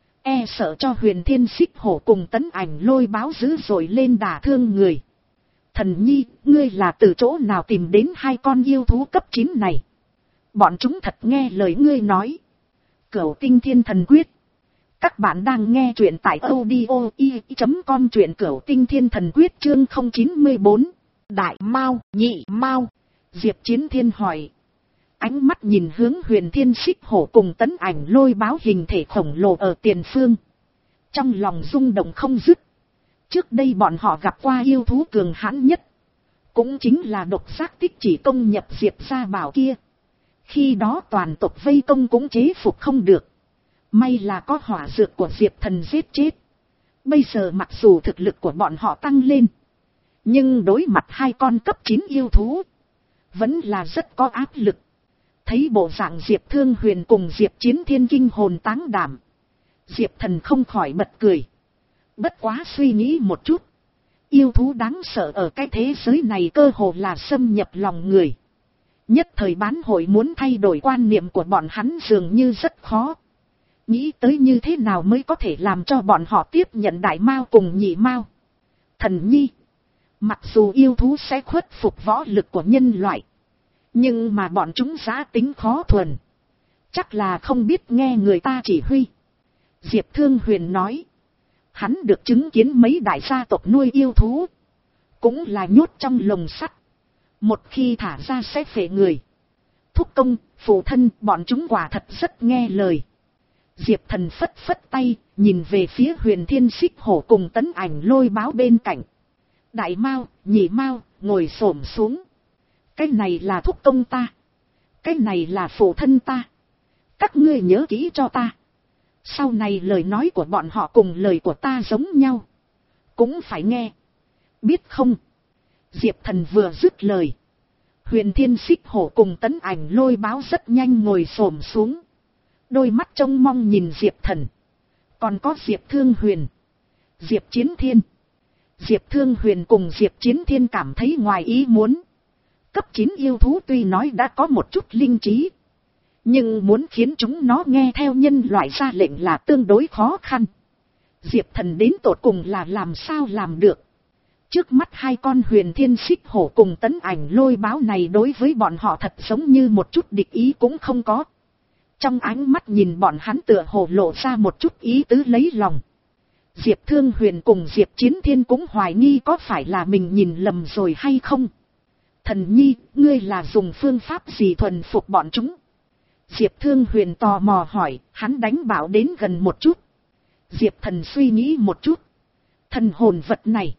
e sợ cho Huyền Thiên Xích Hổ cùng Tấn Ảnh Lôi Báo dữ dội lên đả thương người. Thần Nhi, ngươi là từ chỗ nào tìm đến hai con yêu thú cấp chín này? Bọn chúng thật nghe lời ngươi nói. Cửu Tinh Thiên Thần Quyết. Các bạn đang nghe truyện tại audio i chấm com, truyện Cửu Tinh Thiên Thần Quyết chương không chín mươi bốn. Đại Mao, Nhị Mao. Diệp Chiến Thiên hỏi. Ánh mắt nhìn hướng Huyền Thiên Xích Hổ cùng Tấn Ảnh Lôi Báo hình thể khổng lồ ở tiền phương. Trong lòng rung động không dứt. Trước đây bọn họ gặp qua yêu thú cường hãn nhất. Cũng chính là độc giác tích chỉ công nhập Diệp gia bảo kia. Khi đó toàn tộc vây công cũng chế phục không được. May là có hỏa dược của Diệp Thần giết chết. Bây giờ mặc dù thực lực của bọn họ tăng lên. Nhưng đối mặt hai con cấp chín yêu thú. Vẫn là rất có áp lực. Thấy bộ dạng Diệp Thương Huyền cùng Diệp Chiến Thiên kinh hồn táng đảm. Diệp Thần không khỏi bật cười. Bất quá suy nghĩ một chút. Yêu thú đáng sợ ở cái thế giới này cơ hồ là xâm nhập lòng người. Nhất thời bán hội muốn thay đổi quan niệm của bọn hắn dường như rất khó. Nghĩ tới như thế nào mới có thể làm cho bọn họ tiếp nhận đại mao cùng nhị mao. Thần nhi. Mặc dù yêu thú sẽ khuất phục võ lực của nhân loại. Nhưng mà bọn chúng giá tính khó thuần. Chắc là không biết nghe người ta chỉ huy. Diệp Thương Huyền nói. Hắn được chứng kiến mấy đại gia tộc nuôi yêu thú. Cũng là nhốt trong lồng sắt. Một khi thả ra sẽ phệ người. Thúc công, phụ thân, bọn chúng quả thật rất nghe lời. Diệp Thần phất phất tay, nhìn về phía Huyền Thiên Xích Hổ cùng Tấn Ảnh Lôi Báo bên cạnh. Đại mao, nhị mao, ngồi xổm xuống. Cái này là thúc công ta. Cái này là phụ thân ta. Các ngươi nhớ kỹ cho ta. Sau này lời nói của bọn họ cùng lời của ta giống nhau. Cũng phải nghe. Biết không? Diệp Thần vừa dứt lời. Huyền Thiên Xích Hổ cùng Tấn Ảnh Lôi Báo rất nhanh ngồi xổm xuống. Đôi mắt trông mong nhìn Diệp Thần. Còn có Diệp Thương Huyền. Diệp Chiến Thiên. Diệp Thương Huyền cùng Diệp Chiến Thiên cảm thấy ngoài ý muốn. Cấp chín yêu thú tuy nói đã có một chút linh trí. Nhưng muốn khiến chúng nó nghe theo nhân loại ra lệnh là tương đối khó khăn. Diệp Thần đến tột cùng là làm sao làm được. Trước mắt hai con Huyền Thiên Xích Hổ cùng Tấn Ảnh Lôi Báo này đối với bọn họ thật giống như một chút địch ý cũng không có. Trong ánh mắt nhìn bọn hắn tựa hồ lộ ra một chút ý tứ lấy lòng. Diệp Thương Huyền cùng Diệp Chiến Thiên cũng hoài nghi có phải là mình nhìn lầm rồi hay không. Thần nhi, ngươi là dùng phương pháp gì thuần phục bọn chúng? Diệp Thương Huyền tò mò hỏi, hắn đánh bảo đến gần một chút. Diệp Thần suy nghĩ một chút. Thần hồn vật này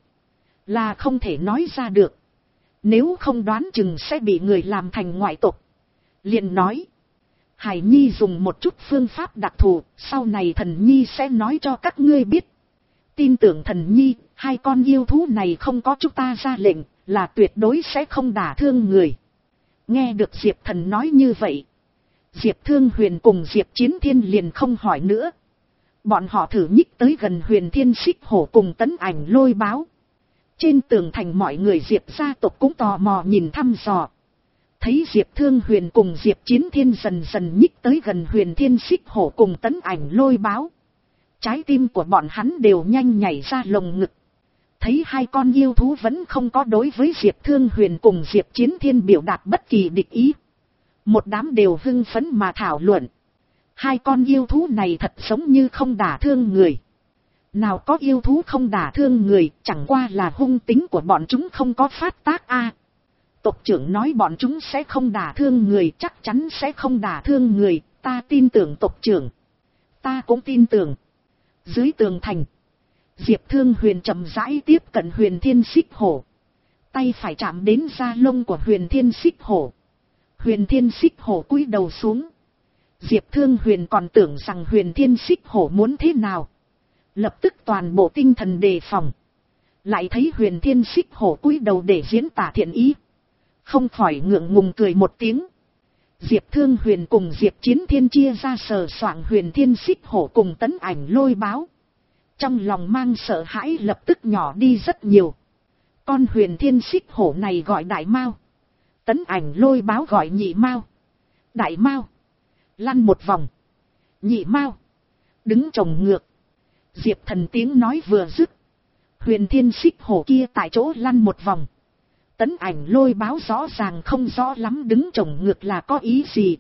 là không thể nói ra được. Nếu không đoán chừng sẽ bị người làm thành ngoại tộc. Liền nói. Hải Nhi dùng một chút phương pháp đặc thù, sau này thần Nhi sẽ nói cho các ngươi biết. Tin tưởng thần Nhi, hai con yêu thú này không có chúng ta ra lệnh, là tuyệt đối sẽ không đả thương người. Nghe được Diệp Thần nói như vậy. Diệp Thương Huyền cùng Diệp Chiến Thiên liền không hỏi nữa. Bọn họ thử nhích tới gần Huyền Thiên Xích Hổ cùng Tấn Ảnh Lôi Báo. Trên tường thành mọi người Diệp gia tộc cũng tò mò nhìn thăm dò. Thấy Diệp Thương Huyền cùng Diệp Chiến Thiên dần dần nhích tới gần Huyền Thiên Xích Hổ cùng Tấn Ảnh Lôi Báo. Trái tim của bọn hắn đều nhanh nhảy ra lồng ngực. Thấy hai con yêu thú vẫn không có đối với Diệp Thương Huyền cùng Diệp Chiến Thiên biểu đạt bất kỳ địch ý. Một đám đều hưng phấn mà thảo luận. Hai con yêu thú này thật giống như không đả thương người. Nào có yêu thú không đả thương người, chẳng qua là hung tính của bọn chúng không có phát tác a. À, tộc trưởng nói bọn chúng sẽ không đả thương người, chắc chắn sẽ không đả thương người, ta tin tưởng tộc trưởng. Ta cũng tin tưởng. Dưới tường thành, Diệp Thương Huyền chậm rãi tiếp cận Huyền Thiên Xích Hổ. Tay phải chạm đến da lông của Huyền Thiên Xích Hổ. Huyền Thiên Xích Hổ cúi đầu xuống. Diệp Thương Huyền còn tưởng rằng Huyền Thiên Xích Hổ muốn thế nào. Lập tức toàn bộ tinh thần đề phòng. Lại thấy Huyền Thiên Xích Hổ cúi đầu để diễn tả thiện ý. Không khỏi ngượng ngùng cười một tiếng. Diệp Thương Huyền cùng Diệp Chiến Thiên chia ra sờ soạng Huyền Thiên Xích Hổ cùng Tấn Ảnh Lôi Báo. Trong lòng mang sợ hãi lập tức nhỏ đi rất nhiều. Con Huyền Thiên Xích Hổ này gọi Đại Mao. Tấn Ảnh Lôi Báo gọi Nhị Mao. Đại Mao lăn một vòng. Nhị Mao đứng chồng ngược. Diệp Thần tiếng nói vừa dứt. Huyền Thiên Xích Hổ kia tại chỗ lăn một vòng. Tấn Ảnh Lôi Báo rõ ràng không rõ lắm đứng chồng ngược là có ý gì.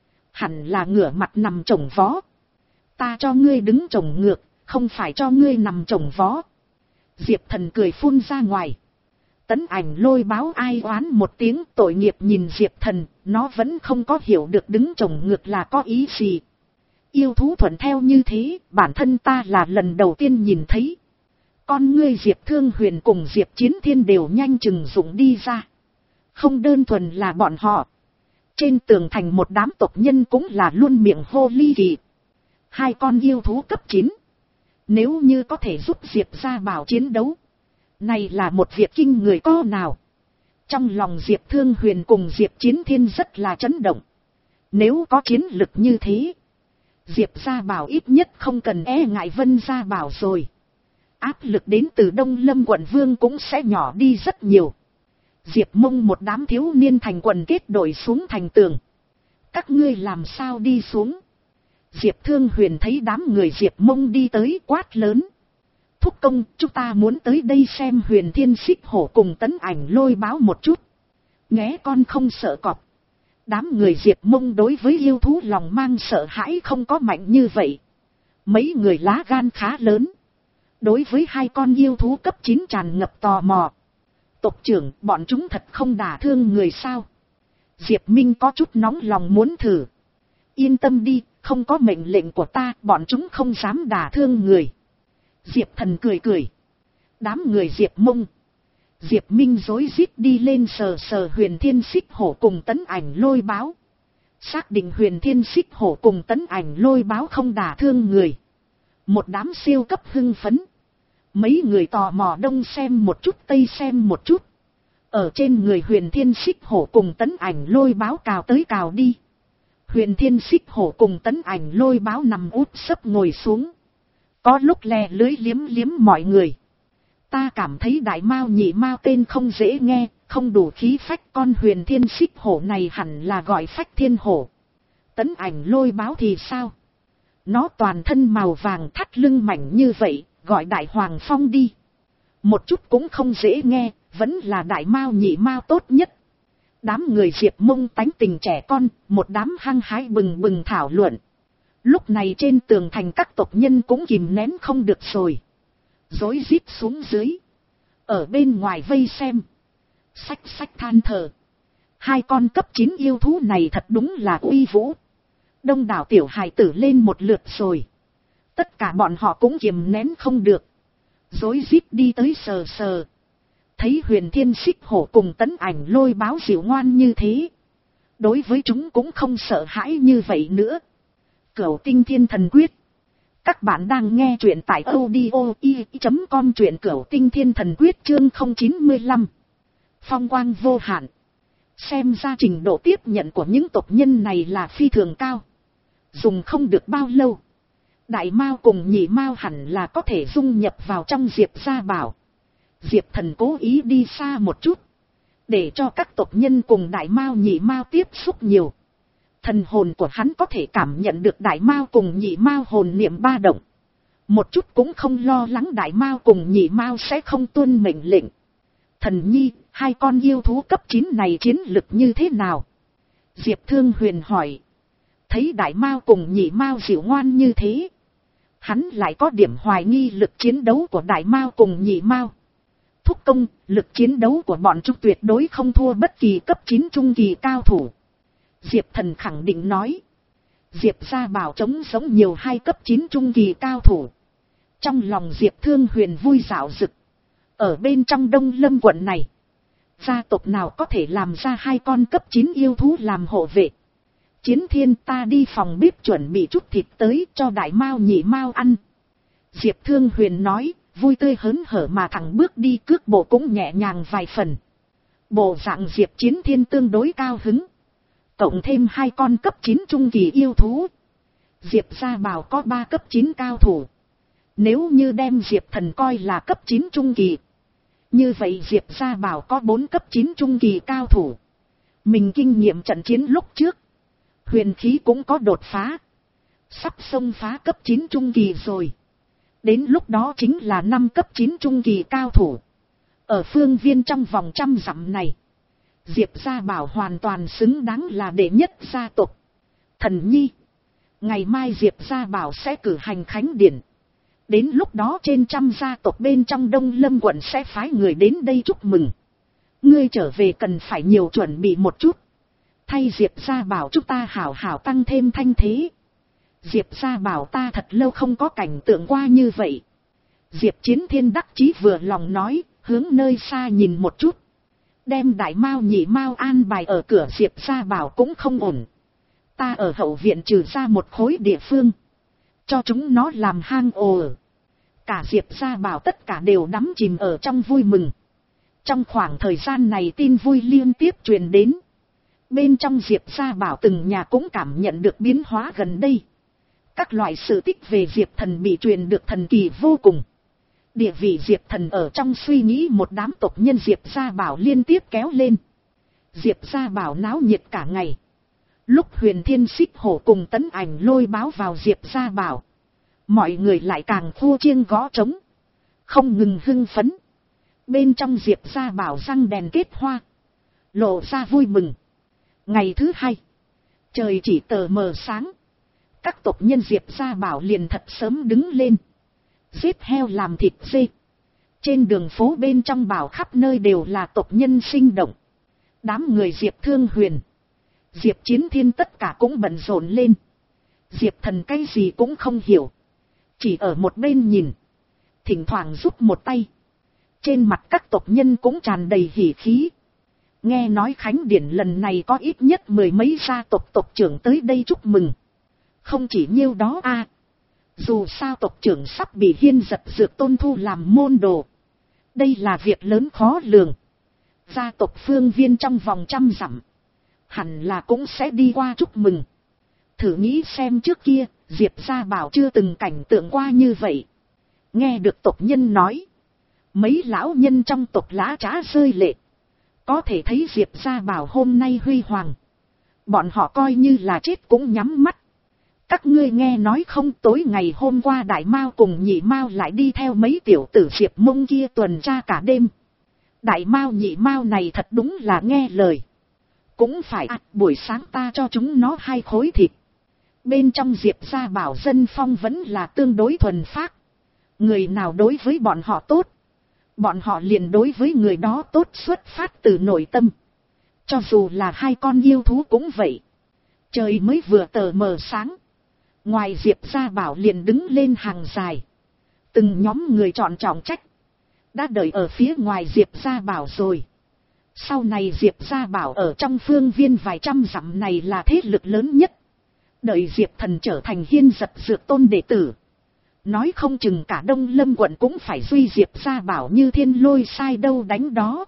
Hẳn là ngửa mặt nằm chồng vó. Ta cho ngươi đứng chồng ngược, không phải cho ngươi nằm chồng vó. Diệp Thần cười phun ra ngoài. Tấn Ảnh Lôi báo ai oán một tiếng, tội nghiệp nhìn Diệp Thần, nó vẫn không có hiểu được đứng chồng ngược là có ý gì. Yêu thú thuận theo như thế, bản thân ta là lần đầu tiên nhìn thấy. Con ngươi Diệp Thương Huyền cùng Diệp Chiến Thiên đều nhanh chừng dụng đi ra. Không đơn thuần là bọn họ. Trên tường thành một đám tộc nhân cũng là luôn miệng hô ly kỳ. Hai con yêu thú cấp chín. Nếu như có thể giúp Diệp Gia Bảo chiến đấu. Này là một việc kinh người có nào. Trong lòng Diệp Thương Huyền cùng Diệp Chiến Thiên rất là chấn động. Nếu có chiến lực như thế. Diệp Gia Bảo ít nhất không cần e ngại Vân Gia Bảo rồi. Áp lực đến từ Đông Lâm quận vương cũng sẽ nhỏ đi rất nhiều. Diệp Mông một đám thiếu niên thành quần kết đội xuống thành tường. Các ngươi làm sao đi xuống? Diệp Thương Huyền thấy đám người Diệp Mông đi tới quát lớn. Thúc công, chúng ta muốn tới đây xem Huyền Thiên Xích Hổ cùng Tấn Ảnh Lôi báo một chút. Nghé con không sợ cọp. Đám người Diệp Mông đối với yêu thú lòng mang sợ hãi không có mạnh như vậy. Mấy người lá gan khá lớn. Đối với hai con yêu thú cấp chín tràn ngập tò mò. Tộc trưởng, bọn chúng thật không đả thương người sao? Diệp Minh có chút nóng lòng muốn thử. Yên tâm đi, không có mệnh lệnh của ta, bọn chúng không dám đả thương người. Diệp Thần cười cười. Đám người Diệp Mông. Diệp Minh rối rít đi lên sờ sờ Huyền Thiên Xích Hổ cùng Tấn Ảnh Lôi báo. Xác định Huyền Thiên Xích Hổ cùng Tấn Ảnh Lôi báo không đả thương người. Một đám siêu cấp hưng phấn. Mấy người tò mò đông xem một chút tây xem một chút. Ở trên người Huyền Thiên Xích Hổ cùng Tấn Ảnh Lôi báo cào tới cào đi. Huyền Thiên Xích Hổ cùng Tấn Ảnh Lôi báo nằm úp sấp ngồi xuống. Có lúc lè lưới liếm liếm mọi người. Ta cảm thấy đại mao nhị mao tên không dễ nghe, không đủ khí phách, con Huyền Thiên Xích Hổ này hẳn là gọi Phách Thiên Hổ. Tấn Ảnh Lôi báo thì sao? Nó toàn thân màu vàng thắt lưng mảnh như vậy, gọi Đại Hoàng Phong đi. Một chút cũng không dễ nghe, vẫn là đại mao nhị mao tốt nhất. Đám người Diệp Mông tánh tình trẻ con, một đám hăng hái bừng bừng thảo luận. Lúc này trên tường thành các tộc nhân cũng kìm nén không được rồi. Rối rít xuống dưới. Ở bên ngoài vây xem. Xách xách than thở. Hai con cấp chín yêu thú này thật đúng là uy vũ. Đông đảo tiểu hài tử lên một lượt rồi. Tất cả bọn họ cũng kiềm nén không được. Rối rít đi tới sờ sờ. Thấy Huyền Thiên Xích Hổ cùng Tấn Ảnh Lôi báo dịu ngoan như thế. Đối với chúng cũng không sợ hãi như vậy nữa. Cửu Tinh Thiên Thần Quyết. Các bạn đang nghe truyện tại audio i chấm com, truyện Cửu Tinh Thiên Thần Quyết chương không chín lăm. Phong quang vô hạn. Xem ra trình độ tiếp nhận của những tộc nhân này là phi thường cao. Dùng không được bao lâu. Đại Mao cùng Nhị Mao hẳn là có thể dung nhập vào trong Diệp Gia Bảo. Diệp Thần cố ý đi xa một chút. Để cho các tộc nhân cùng Đại Mao Nhị Mao tiếp xúc nhiều. Thần hồn của hắn có thể cảm nhận được Đại Mao cùng Nhị Mao hồn niệm ba động. Một chút cũng không lo lắng Đại Mao cùng Nhị Mao sẽ không tuân mệnh lệnh. Thần nhi, hai con yêu thú cấp chín này chiến lực như thế nào? Diệp Thương Huyền hỏi. Thấy Đại Mao cùng Nhị Mao dịu ngoan như thế. Hắn lại có điểm hoài nghi lực chiến đấu của Đại Mao cùng Nhị Mao. Thúc công, lực chiến đấu của bọn chúng tuyệt đối không thua bất kỳ cấp chín trung kỳ cao thủ. Diệp Thần khẳng định nói. Diệp Gia Bảo chống sống nhiều hai cấp chín trung kỳ cao thủ. Trong lòng Diệp Thương Huyền vui dạo dực. Ở bên trong Đông Lâm quận này. Gia tộc nào có thể làm ra hai con cấp chín yêu thú làm hộ vệ. Chiến Thiên, ta đi phòng bếp chuẩn bị chút thịt tới cho Đại Mao Nhị Mao ăn. Diệp Thương Huyền nói, vui tươi hớn hở mà thẳng bước đi, cước bộ cũng nhẹ nhàng vài phần. Bộ dạng Diệp Chiến Thiên tương đối cao hứng. Cộng thêm hai con cấp chín trung kỳ yêu thú. Diệp Gia Bảo có ba cấp chín cao thủ. Nếu như đem Diệp Thần coi là cấp chín trung kỳ. Như vậy Diệp Gia Bảo có bốn cấp chín trung kỳ cao thủ. Mình kinh nghiệm trận chiến lúc trước. Huyền khí cũng có đột phá. Sắp xông phá cấp chín trung kỳ rồi. Đến lúc đó chính là năm cấp chín trung kỳ cao thủ. Ở phương viên trong vòng trăm dặm này. Diệp Gia Bảo hoàn toàn xứng đáng là đệ nhất gia tộc. Thần nhi. Ngày mai Diệp Gia Bảo sẽ cử hành khánh điển. Đến lúc đó trên trăm gia tộc bên trong Đông Lâm quận sẽ phái người đến đây chúc mừng. ngươi trở về cần phải nhiều chuẩn bị một chút. Thay Diệp gia bảo chúng ta hảo hảo tăng thêm thanh thế. Diệp gia bảo ta thật lâu không có cảnh tượng qua như vậy. Diệp Chiến Thiên đắc chí vừa lòng nói, hướng nơi xa nhìn một chút. Đem đại mao nhị mao an bài ở cửa Diệp gia bảo cũng không ổn. Ta ở hậu viện trừ ra một khối địa phương, cho chúng nó làm hang ổ. Cả Diệp gia bảo tất cả đều đắm chìm ở trong vui mừng. Trong khoảng thời gian này tin vui liên tiếp truyền đến. Bên trong Diệp gia bảo từng nhà cũng cảm nhận được biến hóa gần đây. Các loại sự tích về Diệp Thần bị truyền được thần kỳ vô cùng. Địa vị Diệp Thần ở trong suy nghĩ một đám tộc nhân Diệp gia bảo liên tiếp kéo lên. Diệp gia bảo náo nhiệt cả ngày. Lúc Huyền Thiên Xích Hổ cùng Tấn Ảnh Lôi báo vào Diệp gia bảo, mọi người lại càng khua chiêng gõ trống, không ngừng hưng phấn. Bên trong Diệp gia bảo răng đèn kết hoa, lộ ra vui mừng. Ngày thứ hai, trời chỉ tờ mờ sáng, các tộc nhân Diệp gia bảo liền thật sớm đứng lên, giết heo làm thịt dê. Trên đường phố bên trong bảo khắp nơi đều là tộc nhân sinh động. Đám người Diệp Thương Huyền, Diệp Chiến Thiên tất cả cũng bận rộn lên. Diệp Thần cái gì cũng không hiểu, chỉ ở một bên nhìn, thỉnh thoảng giúp một tay. Trên mặt các tộc nhân cũng tràn đầy hỉ khí. Nghe nói khánh điển lần này có ít nhất mười mấy gia tộc tộc trưởng tới đây chúc mừng. Không chỉ nhiêu đó a, à, dù sao tộc trưởng sắp bị Hiên Giật Dược Tôn thu làm môn đồ. Đây là việc lớn khó lường. Gia tộc phương viên trong vòng trăm dặm hẳn là cũng sẽ đi qua chúc mừng. Thử nghĩ xem trước kia, Diệp gia bảo chưa từng cảnh tượng qua như vậy. Nghe được tộc nhân nói, mấy lão nhân trong tộc lã trá rơi lệ. Có thể thấy Diệp gia bảo hôm nay huy hoàng, bọn họ coi như là chết cũng nhắm mắt. Các ngươi nghe nói không, tối ngày hôm qua đại mao cùng nhị mao lại đi theo mấy tiểu tử Diệp Mông kia tuần tra cả đêm. Đại mao nhị mao này thật đúng là nghe lời. Cũng phải à, buổi sáng ta cho chúng nó hai khối thịt. Bên trong Diệp gia bảo dân phong vẫn là tương đối thuần phác. Người nào đối với bọn họ tốt, bọn họ liền đối với người đó tốt, xuất phát từ nội tâm. Cho dù là hai con yêu thú cũng vậy. Trời mới vừa tờ mờ sáng, ngoài Diệp gia bảo liền đứng lên hàng dài. Từng nhóm người chọn trọng trách đã đợi ở phía ngoài Diệp gia bảo rồi. Sau này Diệp gia bảo ở trong phương viên vài trăm dặm này là thế lực lớn nhất. Đợi Diệp Thần trở thành Hiên Giật Dược Tôn đệ tử, nói không chừng cả Đông Lâm quận cũng phải duy Diệp gia bảo như thiên lôi sai đâu đánh đó.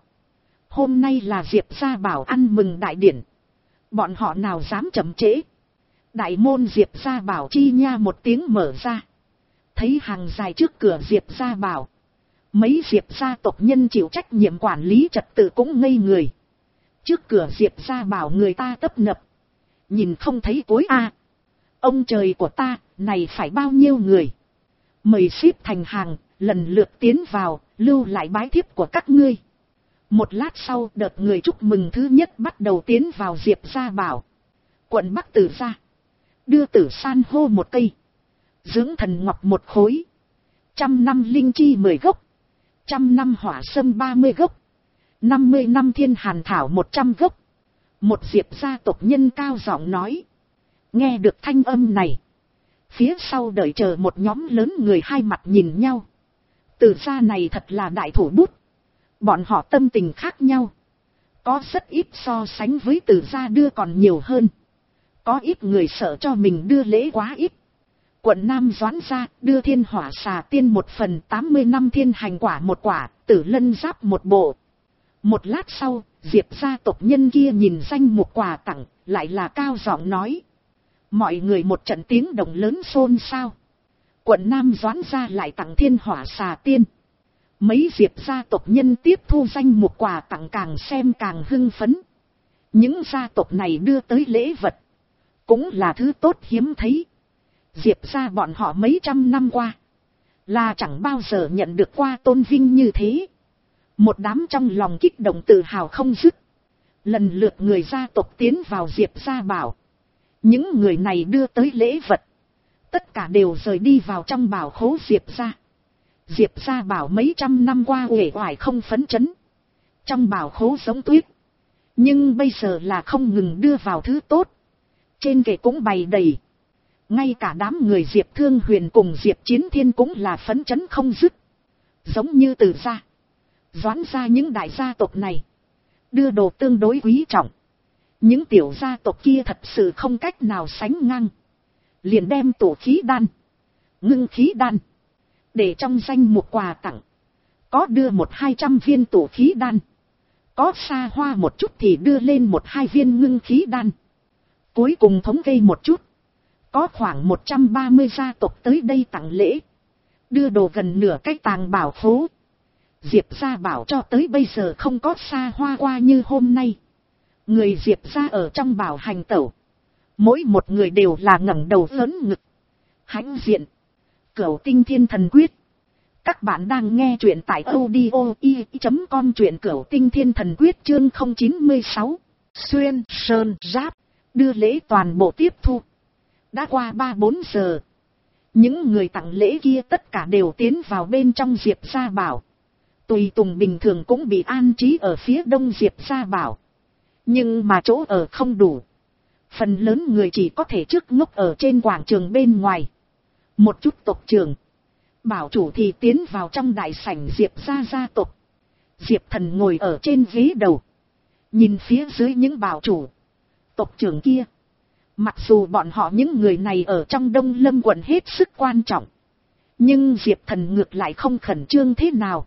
Hôm nay là Diệp gia bảo ăn mừng đại điển, bọn họ nào dám chậm trễ. Đại môn Diệp gia bảo chi nha một tiếng mở ra, thấy hàng dài trước cửa Diệp gia bảo. Mấy Diệp gia tộc nhân chịu trách nhiệm quản lý trật tự cũng ngây người. Trước cửa Diệp gia bảo người ta tấp nập, nhìn không thấy cuối a. À, ông trời của ta, này phải bao nhiêu người? Mời xếp thành hàng, lần lượt tiến vào, lưu lại bái thiếp của các ngươi. Một lát sau, đợt người chúc mừng thứ nhất bắt đầu tiến vào Diệp gia bảo. Quận Bắc Tử gia, đưa Tử san hô một cây, dưỡng thần ngọc một khối, trăm năm linh chi mười gốc, trăm năm hỏa sâm ba mươi gốc, năm mươi năm thiên hàn thảo một trăm gốc. Một Diệp gia tộc nhân cao giọng nói. Nghe được thanh âm này, phía sau đợi chờ một nhóm lớn người hai mặt nhìn nhau. Tử gia này thật là đại thủ bút. Bọn họ tâm tình khác nhau. Có rất ít so sánh với Tử gia đưa còn nhiều hơn. Có ít người sợ cho mình đưa lễ quá ít. Quận Nam Doãn gia đưa thiên hỏa xà tiên một phần, tám mươi năm thiên hành quả một quả, Tử lân giáp một bộ. Một lát sau, Diệp gia tộc nhân kia nhìn danh mục quà tặng, lại là cao giọng nói. Mọi người một trận tiếng động lớn xôn xao. Quận Nam Doãn gia lại tặng thiên hỏa xà tiên. Mấy Diệp gia tộc nhân tiếp thu danh mục quà tặng càng xem càng hưng phấn. Những gia tộc này đưa tới lễ vật, cũng là thứ tốt hiếm thấy. Diệp gia bọn họ mấy trăm năm qua, là chẳng bao giờ nhận được qua tôn vinh như thế. Một đám trong lòng kích động tự hào không dứt. Lần lượt người gia tộc tiến vào Diệp gia bảo. Những người này đưa tới lễ vật, tất cả đều rời đi vào trong bảo khố Diệp gia. Diệp gia bảo mấy trăm năm qua uể oải không phấn chấn, Trong bảo khố giống tuyết. Nhưng bây giờ là không ngừng đưa vào thứ tốt. Trên kệ cũng bày đầy. Ngay cả đám người Diệp Thương Huyền cùng Diệp Chiến Thiên cũng là phấn chấn không dứt. Giống như Từ gia, Doãn gia những đại gia tộc này. Đưa đồ tương đối quý trọng. Những tiểu gia tộc kia thật sự không cách nào sánh ngang. Liền đem tổ khí đan, ngưng khí đan để trong danh mục quà tặng. Có đưa một hai trăm viên tổ khí đan. Có xa hoa một chút thì đưa lên một hai viên ngưng khí đan. Cuối cùng thống kê một chút. Có khoảng một trăm ba mươi gia tộc tới đây tặng lễ. Đưa đồ gần nửa cái tàng bảo phố. Diệp gia bảo cho tới bây giờ không có xa hoa qua như hôm nay. Người Diệp gia ở trong bảo hành tẩu. Mỗi một người đều là ngẩng đầu lớn ngực. Hãnh diện. Cửu tinh thiên thần quyết. Các bạn đang nghe truyện tại audio i chấm com, truyện Cửu tinh thiên thần quyết chương không chín mươi sáu. Xuyên sơn giáp. Đưa lễ toàn bộ tiếp thu. Đã qua ba bốn giờ. Những người tặng lễ kia tất cả đều tiến vào bên trong Diệp gia bảo. Tùy tùng bình thường cũng bị an trí ở phía đông Diệp gia bảo. Nhưng mà chỗ ở không đủ. Phần lớn người chỉ có thể trước ngốc ở trên quảng trường bên ngoài. Một chút tộc trưởng, bảo chủ thì tiến vào trong đại sảnh Diệp gia gia tộc. Diệp Thần ngồi ở trên ghế đầu. Nhìn phía dưới những bảo chủ, tộc trưởng kia. Mặc dù bọn họ những người này ở trong Đông Lâm quận hết sức quan trọng. Nhưng Diệp Thần ngược lại không khẩn trương thế nào.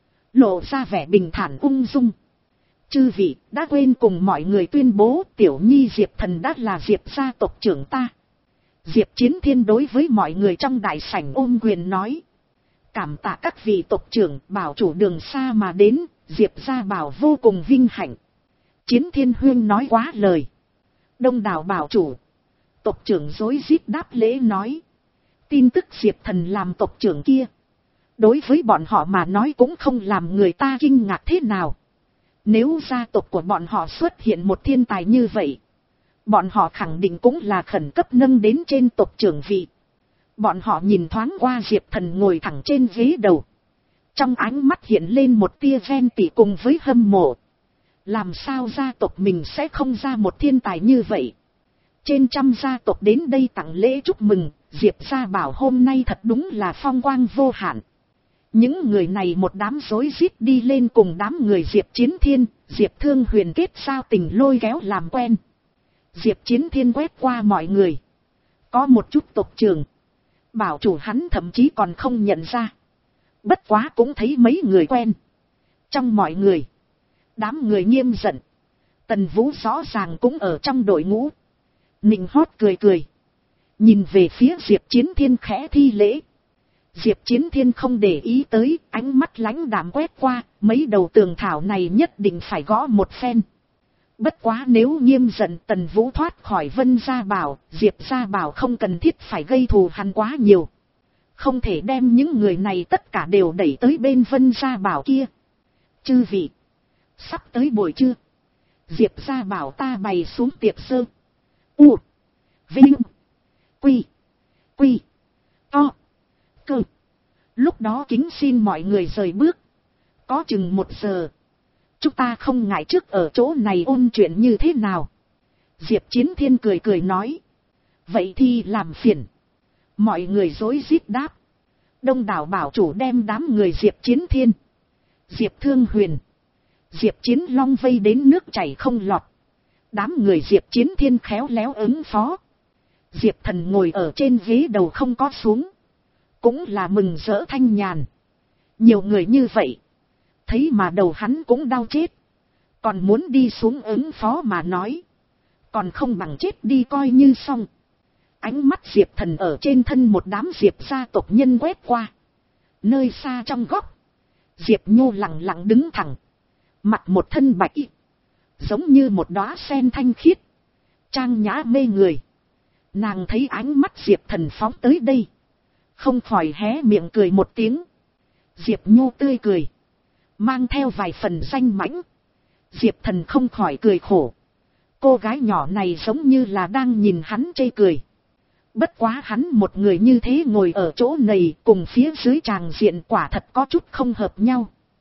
Lộ ra vẻ bình thản ung dung. Chư vị đã quên cùng mọi người tuyên bố tiểu nhi Diệp Thần đã là Diệp gia tộc trưởng ta. Diệp Chiến Thiên đối với mọi người trong đại sảnh ôm quyền nói. Cảm tạ các vị tộc trưởng, bảo chủ đường xa mà đến, Diệp gia bảo vô cùng vinh hạnh. Chiến Thiên huynh nói quá lời. Đông đảo bảo chủ, tộc trưởng rối rít đáp lễ nói. Tin tức Diệp Thần làm tộc trưởng kia, đối với bọn họ mà nói cũng không làm người ta kinh ngạc thế nào. Nếu gia tộc của bọn họ xuất hiện một thiên tài như vậy, bọn họ khẳng định cũng là khẩn cấp nâng đến trên tộc trưởng vị. Bọn họ nhìn thoáng qua Diệp Thần ngồi thẳng trên ghế đầu. Trong ánh mắt hiện lên một tia ghen tị cùng với hâm mộ. Làm sao gia tộc mình sẽ không ra một thiên tài như vậy? Trên trăm gia tộc đến đây tặng lễ chúc mừng, Diệp gia bảo hôm nay thật đúng là phong quang vô hạn. Những người này một đám rối rít đi lên cùng đám người Diệp Chiến Thiên, Diệp Thương Huyền kết giao tình lôi kéo làm quen. Diệp Chiến Thiên quét qua mọi người. Có một chút tộc trưởng, bảo chủ hắn thậm chí còn không nhận ra. Bất quá cũng thấy mấy người quen. Trong mọi người, đám người nghiêm giận. Tần Vũ rõ ràng cũng ở trong đội ngũ. Nịnh hót cười cười. Nhìn về phía Diệp Chiến Thiên khẽ thi lễ. Diệp Chiến Thiên không để ý tới, ánh mắt lãnh đạm quét qua, mấy đầu tường thảo này nhất định phải gõ một phen. Bất quá nếu nghiêm giận Tần Vũ thoát khỏi Vân Gia Bảo, Diệp Gia Bảo không cần thiết phải gây thù hắn quá nhiều. Không thể đem những người này tất cả đều đẩy tới bên Vân Gia Bảo kia. Chư vị, sắp tới buổi trưa, Diệp Gia Bảo ta bày xuống tiệc sơ. U, Vinh, Quy, Quy, To, Cơ. Lúc đó kính xin mọi người rời bước. Có chừng một giờ. Chúng ta không ngại trước ở chỗ này ôn chuyện như thế nào. Diệp Chiến Thiên cười cười nói. Vậy thì làm phiền. Mọi người rối rít đáp. Đông đảo bảo chủ đem đám người Diệp Chiến Thiên, Diệp Thương Huyền, Diệp Chiến Long vây đến nước chảy không lọt. Đám người Diệp Chiến Thiên khéo léo ứng phó. Diệp Thần ngồi ở trên ghế đầu không có xuống. Cũng là mừng rỡ thanh nhàn. Nhiều người như vậy, thấy mà đầu hắn cũng đau chết. Còn muốn đi xuống ứng phó mà nói, còn không bằng chết đi coi như xong. Ánh mắt Diệp Thần ở trên thân một đám Diệp gia tộc nhân quét qua. Nơi xa trong góc, Diệp Nhô lặng lặng đứng thẳng. Mặc một thân bạch y, giống như một đóa sen thanh khiết, trang nhã mê người. Nàng thấy ánh mắt Diệp Thần phóng tới đây, không khỏi hé miệng cười một tiếng. Diệp Nhô tươi cười, mang theo vài phần danh mãnh. Diệp Thần không khỏi cười khổ. Cô gái nhỏ này giống như là đang nhìn hắn chê cười. Bất quá hắn một người như thế ngồi ở chỗ này cùng phía dưới tràng diện quả thật có chút không hợp nhau.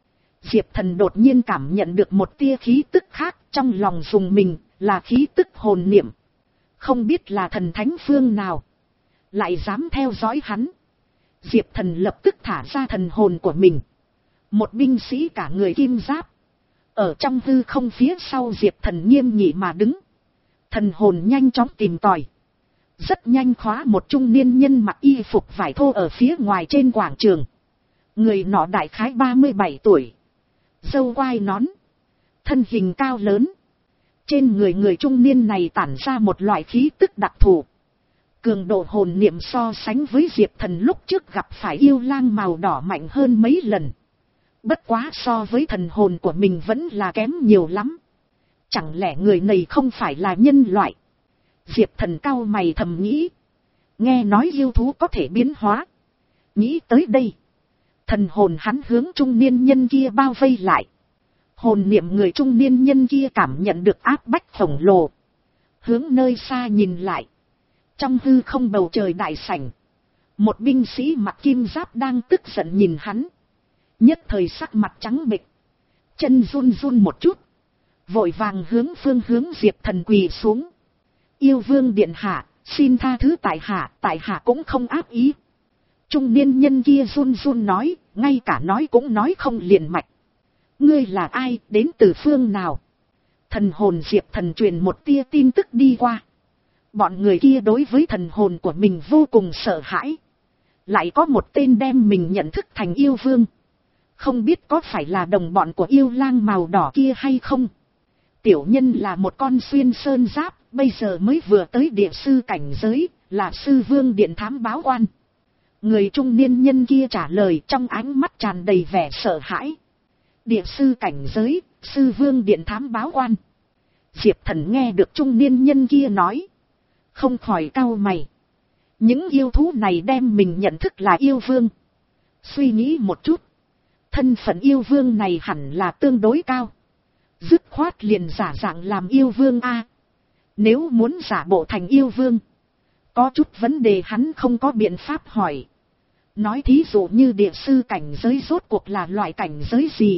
Diệp Thần đột nhiên cảm nhận được một tia khí tức khác, trong lòng dùng mình, là khí tức hồn niệm. Không biết là thần thánh phương nào, lại dám theo dõi hắn. Diệp Thần lập tức thả ra thần hồn của mình. Một binh sĩ cả người kim giáp, ở trong hư không phía sau Diệp Thần nghiêm nghị mà đứng. Thần hồn nhanh chóng tìm tòi. Rất nhanh khóa một trung niên nhân mặc y phục vải thô ở phía ngoài trên quảng trường. Người nọ đại khái ba mươi bảy tuổi. Râu quai nón. Thân hình cao lớn. Trên người người trung niên này tản ra một loại khí tức đặc thù. Cường độ hồn niệm so sánh với Diệp Thần lúc trước gặp phải yêu lang màu đỏ mạnh hơn mấy lần. Bất quá so với thần hồn của mình vẫn là kém nhiều lắm. Chẳng lẽ người này không phải là nhân loại? Diệp Thần cau mày thầm nghĩ. Nghe nói yêu thú có thể biến hóa. Nghĩ tới đây, thần hồn hắn hướng trung niên nhân kia bao vây lại. Hồn niệm người trung niên nhân kia cảm nhận được áp bách khổng lồ. Hướng nơi xa nhìn lại. Trong hư không bầu trời đại sảnh, một binh sĩ mặc kim giáp đang tức giận nhìn hắn. Nhất thời sắc mặt trắng bệch, chân run run một chút, vội vàng hướng phương hướng Diệp Thần quỳ xuống. Yêu vương điện hạ, xin tha thứ tại hạ, tại hạ cũng không ác ý. Trung niên nhân kia run run nói, ngay cả nói cũng nói không liền mạch. Ngươi là ai, đến từ phương nào? Thần hồn Diệp Thần truyền một tia tin tức đi qua. Bọn người kia đối với thần hồn của mình vô cùng sợ hãi. Lại có một tên đem mình nhận thức thành yêu vương. Không biết có phải là đồng bọn của yêu lang màu đỏ kia hay không? Tiểu nhân là một con xuyên sơn giáp, bây giờ mới vừa tới địa sư cảnh giới, là sư vương điện thám báo quan. Người trung niên nhân kia trả lời trong ánh mắt tràn đầy vẻ sợ hãi. Địa sư cảnh giới, sư vương điện thám báo quan. Diệp Thần nghe được trung niên nhân kia nói, không khỏi cau mày. Những yêu thú này đem mình nhận thức là yêu vương. Suy nghĩ một chút, thân phận yêu vương này hẳn là tương đối cao. Dứt khoát liền giả dạng làm yêu vương a. Nếu muốn giả bộ thành yêu vương, có chút vấn đề hắn không có biện pháp hỏi. Nói thí dụ như địa sư cảnh giới rốt cuộc là loại cảnh giới gì?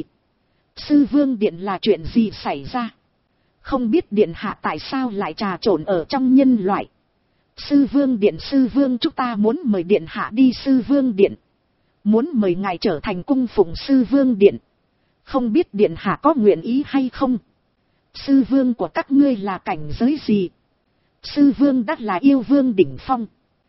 Sư vương điện là chuyện gì xảy ra? Không biết điện hạ tại sao lại trà trộn ở trong nhân loại. Sư vương điện, sư vương chúng ta muốn mời điện hạ đi sư vương điện. Muốn mời ngài trở thành cung phụng sư vương điện. Không biết điện hạ có nguyện ý hay không? Sư vương của các ngươi là cảnh giới gì? Sư vương đã là yêu vương đỉnh phong.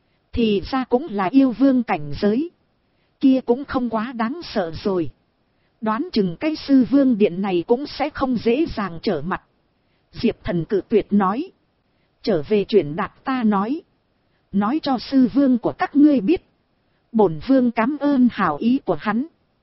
Thì ra cũng là yêu vương cảnh giới. Kia cũng không quá đáng sợ rồi. Đoán chừng cái sư vương điện này cũng sẽ không dễ dàng trở mặt. Diệp Thần cự tuyệt nói. Trở về chuyển đạt ta nói. Nói cho sư vương của các ngươi biết. Bổn vương cảm ơn hảo ý của hắn.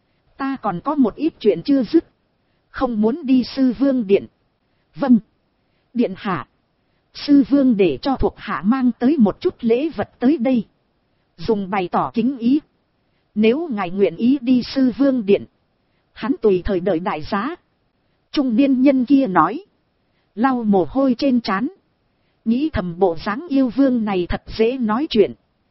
Ta còn có một ít chuyện chưa dứt. Không muốn đi sư vương điện. Vâng. Điện hạ. Sư vương để cho thuộc hạ mang tới một chút lễ vật tới đây. Dùng bày tỏ kính ý. Nếu ngài nguyện ý đi sư vương điện, hắn tùy thời đợi đại giá. Trung niên nhân kia nói. Lau mồ hôi trên trán. Nghĩ thầm bộ dáng yêu vương này thật dễ nói chuyện.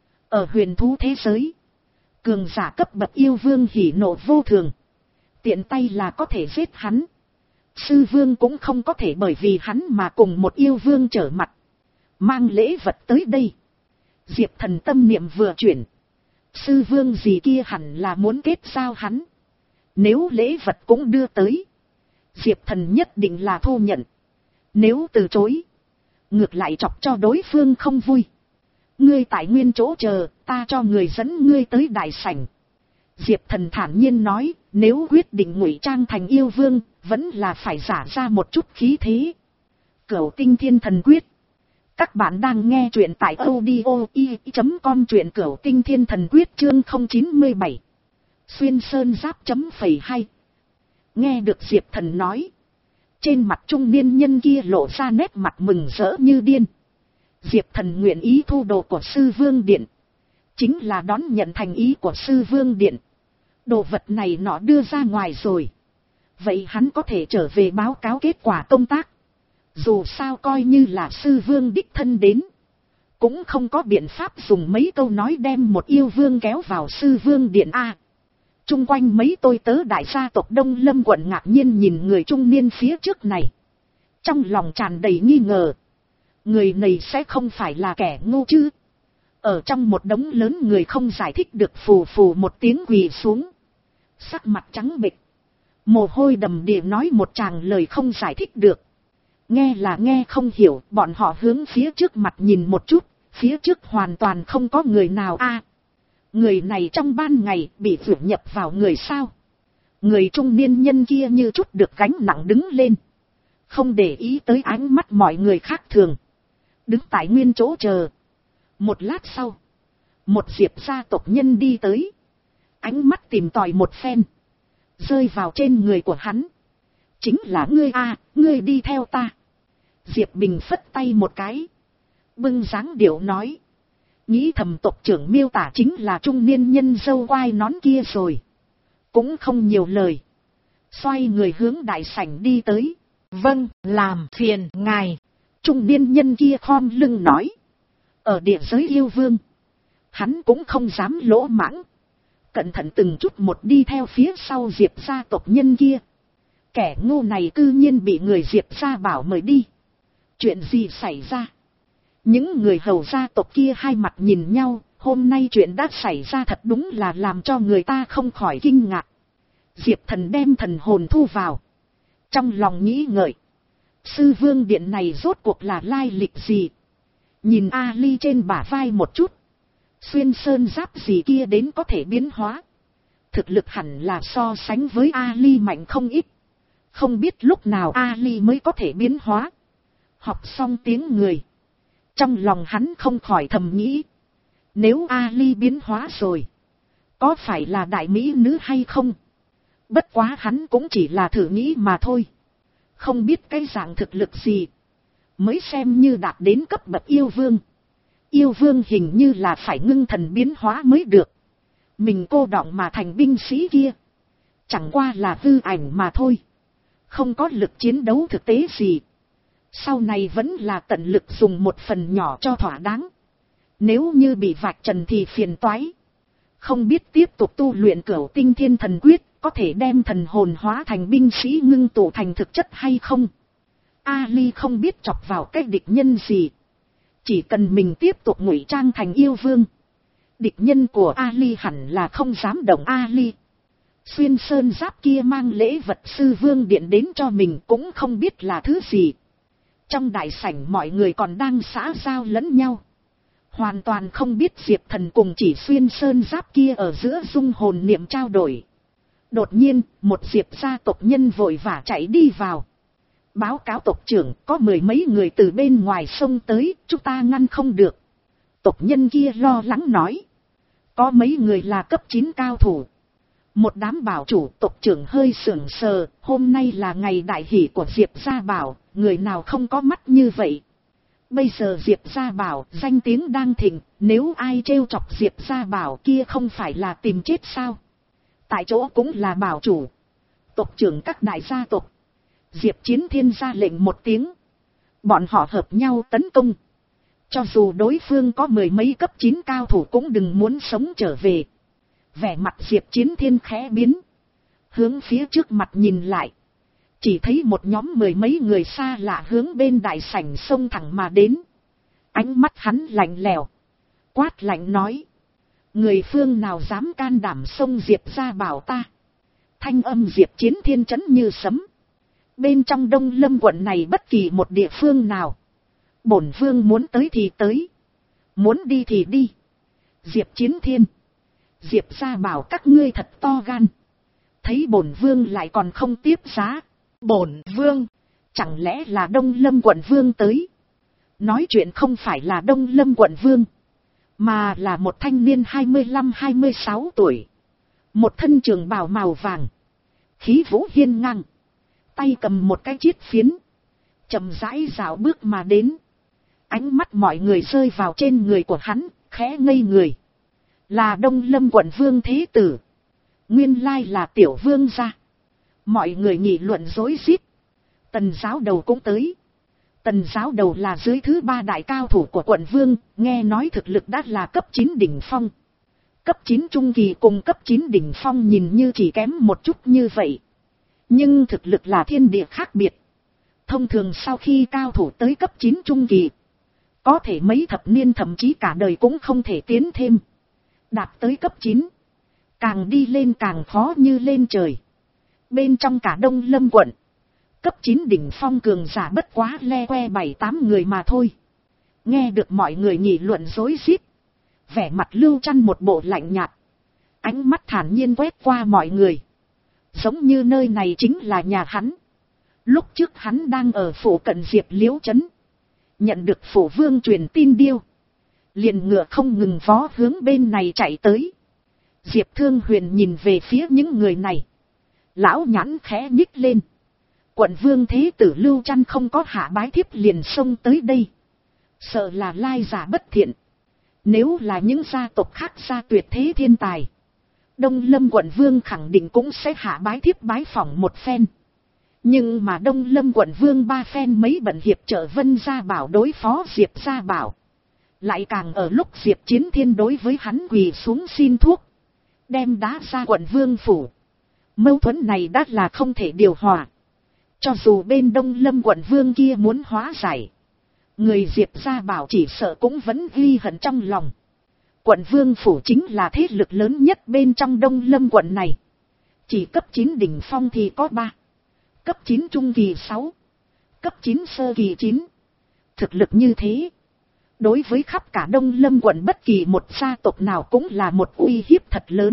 Ở huyền thú thế giới, cường giả cấp bậc yêu vương hỉ nộ vô thường. Tiện tay là có thể giết hắn. Sư vương cũng không có thể bởi vì hắn mà cùng một yêu vương trở mặt. Mang lễ vật tới đây. Diệp Thần tâm niệm vừa chuyển. Sư vương gì kia hẳn là muốn kết giao hắn. Nếu lễ vật cũng đưa tới, Diệp Thần nhất định là thu nhận. Nếu từ chối, ngược lại chọc cho đối phương không vui. Ngươi tại nguyên chỗ chờ, ta cho người dẫn ngươi tới đại sảnh. Diệp Thần thản nhiên nói, nếu quyết định ngụy trang thành yêu vương, vẫn là phải giả ra một chút khí thế. Cửu Tinh Thiên Thần Quyết. Các bạn đang nghe truyện tại audio i chấm com, truyện Cửu Tinh Thiên Thần Quyết chương không chín mươi bảy. Xuyên sơn giáp chấm phẩy hai. Nghe được Diệp Thần nói, trên mặt trung niên nhân kia lộ ra nét mặt mừng rỡ như điên. Diệp Thần nguyện ý thu đồ của sư vương điện, chính là đón nhận thành ý của sư vương điện. Đồ vật này nó đưa ra ngoài rồi, vậy hắn có thể trở về báo cáo kết quả công tác. Dù sao coi như là sư vương đích thân đến, cũng không có biện pháp dùng mấy câu nói đem một yêu vương kéo vào sư vương điện a. Chung quanh mấy tôi tớ đại gia tộc Đông Lâm quận ngạc nhiên nhìn người trung niên phía trước này. Trong lòng tràn đầy nghi ngờ. Người này sẽ không phải là kẻ ngu chứ. Ở trong một đống lớn người không giải thích được phù phù một tiếng quỳ xuống. Sắc mặt trắng bệch. Mồ hôi đầm đìa nói một tràng lời không giải thích được. Nghe là nghe không hiểu, bọn họ hướng phía trước mặt nhìn một chút, phía trước hoàn toàn không có người nào a. Người này trong ban ngày bị vượt nhập vào người sao. Người trung niên nhân kia như chút được gánh nặng đứng lên. Không để ý tới ánh mắt mọi người khác thường. Đứng tại nguyên chỗ chờ. Một lát sau, một Diệp gia tộc nhân đi tới. Ánh mắt tìm tòi một phen. Rơi vào trên người của hắn. Chính là ngươi a, ngươi đi theo ta. Diệp Bình phất tay một cái. Bưng dáng điệu nói. Nghĩ thầm tộc trưởng miêu tả chính là trung niên nhân dâu quai nón kia rồi. Cũng không nhiều lời. Xoay người hướng đại sảnh đi tới. Vâng, làm phiền ngài. Trung niên nhân kia khom lưng nói. Ở địa giới yêu vương. Hắn cũng không dám lỗ mãng. Cẩn thận từng chút một đi theo phía sau Diệp gia tộc nhân kia. Kẻ ngu này cư nhiên bị người Diệp gia bảo mời đi. Chuyện gì xảy ra? Những người hầu gia tộc kia hai mặt nhìn nhau. Hôm nay chuyện đã xảy ra thật đúng là làm cho người ta không khỏi kinh ngạc. Diệp Thần đem thần hồn thu vào. Trong lòng nghĩ ngợi. Sư vương điện này rốt cuộc là lai lịch gì? Nhìn Ali trên bả vai một chút. Xuyên sơn giáp gì kia đến có thể biến hóa. Thực lực hẳn là so sánh với Ali mạnh không ít. Không biết lúc nào Ali mới có thể biến hóa. Học xong tiếng người. Trong lòng hắn không khỏi thầm nghĩ. Nếu Ali biến hóa rồi. Có phải là đại mỹ nữ hay không? Bất quá hắn cũng chỉ là thử nghĩ mà thôi. Không biết cái dạng thực lực gì. Mới xem như đạt đến cấp bậc yêu vương. Yêu vương hình như là phải ngưng thần biến hóa mới được. Mình cô đọng mà thành binh sĩ kia. Chẳng qua là hư ảnh mà thôi. Không có lực chiến đấu thực tế gì. Sau này vẫn là tận lực dùng một phần nhỏ cho thỏa đáng. Nếu như bị vạch trần thì phiền toái. Không biết tiếp tục tu luyện Cửu Tinh Thiên Thần Quyết. Có thể đem thần hồn hóa thành binh sĩ ngưng tụ thành thực chất hay không? Ali không biết chọc vào cái địch nhân gì. Chỉ cần mình tiếp tục ngụy trang thành yêu vương. Địch nhân của Ali hẳn là không dám động Ali. Xuyên sơn giáp kia mang lễ vật sư vương điện đến cho mình cũng không biết là thứ gì. Trong đại sảnh mọi người còn đang xã giao lẫn nhau. Hoàn toàn không biết Diệp Thần cùng chỉ xuyên sơn giáp kia ở giữa dung hồn niệm trao đổi. Đột nhiên, một Diệp gia tộc nhân vội vã chạy đi vào. Báo cáo tộc trưởng, có mười mấy người từ bên ngoài sông tới, chúng ta ngăn không được. Tộc nhân kia lo lắng nói. Có mấy người là cấp chín cao thủ. Một đám bảo chủ tộc trưởng hơi sưởng sờ, hôm nay là ngày đại hỷ của Diệp gia bảo, người nào không có mắt như vậy. Bây giờ Diệp gia bảo, danh tiếng đang thịnh, nếu ai trêu chọc Diệp gia bảo kia không phải là tìm chết sao? Tại chỗ cũng là bảo chủ. Tộc trưởng các đại gia tộc. Diệp Chiến Thiên ra lệnh một tiếng. Bọn họ hợp nhau tấn công. Cho dù đối phương có mười mấy cấp chín cao thủ cũng đừng muốn sống trở về. Vẻ mặt Diệp Chiến Thiên khẽ biến. Hướng phía trước mặt nhìn lại. Chỉ thấy một nhóm mười mấy người xa lạ hướng bên đại sảnh xông thẳng mà đến. Ánh mắt hắn lạnh lẽo. Quát lạnh nói. Người phương nào dám can đảm xông Diệp gia bảo ta. Thanh âm Diệp Chiến Thiên chấn như sấm. Bên trong Đông Lâm quận này bất kỳ một địa phương nào. Bổn vương muốn tới thì tới. Muốn đi thì đi. Diệp Chiến Thiên. Diệp gia bảo các ngươi thật to gan. Thấy bổn vương lại còn không tiếp giá. Bổn vương. Chẳng lẽ là Đông Lâm quận vương tới. Nói chuyện không phải là Đông Lâm quận vương. Mà là một thanh niên hai mươi lăm hai mươi sáu tuổi. Một thân trường bào màu vàng. Khí vũ hiên ngang. Tay cầm một cái chiết phiến. Chậm rãi dạo bước mà đến. Ánh mắt mọi người rơi vào trên người của hắn, khẽ ngây người. Là Đông Lâm quận vương thế tử. Nguyên lai là tiểu vương gia. Mọi người nghị luận rối rít. Tần giáo đầu cũng tới. Tần giáo đầu là dưới thứ ba đại cao thủ của quận vương, nghe nói thực lực đã là cấp chín đỉnh phong. Cấp chín trung kỳ cùng cấp chín đỉnh phong nhìn như chỉ kém một chút như vậy. Nhưng thực lực là thiên địa khác biệt. Thông thường sau khi cao thủ tới cấp chín trung kỳ, có thể mấy thập niên thậm chí cả đời cũng không thể tiến thêm. Đạt tới cấp chín, càng đi lên càng khó như lên trời. Bên trong cả Đông Lâm quận, cấp chín đỉnh phong cường giả bất quá le que bảy tám người mà thôi. Nghe được mọi người nghị luận rối rít, vẻ mặt Lưu Trăn một bộ lạnh nhạt, ánh mắt thản nhiên quét qua mọi người, giống như nơi này chính là nhà hắn. Lúc trước hắn đang ở phủ cận Diệp Liễu trấn, nhận được phủ vương truyền tin điêu, liền ngựa không ngừng vó hướng bên này chạy tới. Diệp Thương Huyền nhìn về phía những người này, lão nhãn khẽ nhích lên. Quận vương thế tử Lưu Trăn không có hạ bái thiếp liền xông tới đây, sợ là lai giả bất thiện. Nếu là những gia tộc khác gia tuyệt thế thiên tài, Đông Lâm quận vương khẳng định cũng sẽ hạ bái thiếp bái phỏng một phen. Nhưng mà Đông Lâm quận vương ba phen mấy bận hiệp trợ Vân Gia Bảo đối phó Diệp Gia Bảo, lại càng ở lúc Diệp Chiến Thiên đối với hắn quỳ xuống xin thuốc, đem đá ra quận vương phủ. Mâu thuẫn này đã là không thể điều hòa. Cho dù bên Đông Lâm quận vương kia muốn hóa giải, người Diệp Gia Bảo chỉ sợ cũng vẫn ghi hận trong lòng. Quận vương phủ chính là thế lực lớn nhất bên trong Đông Lâm quận này. Chỉ cấp chín đỉnh phong thì có ba, cấp chín trung kỳ sáu, cấp chín sơ kỳ chín. Thực lực như thế, đối với khắp cả Đông Lâm quận bất kỳ một gia tộc nào cũng là một uy hiếp thật lớn.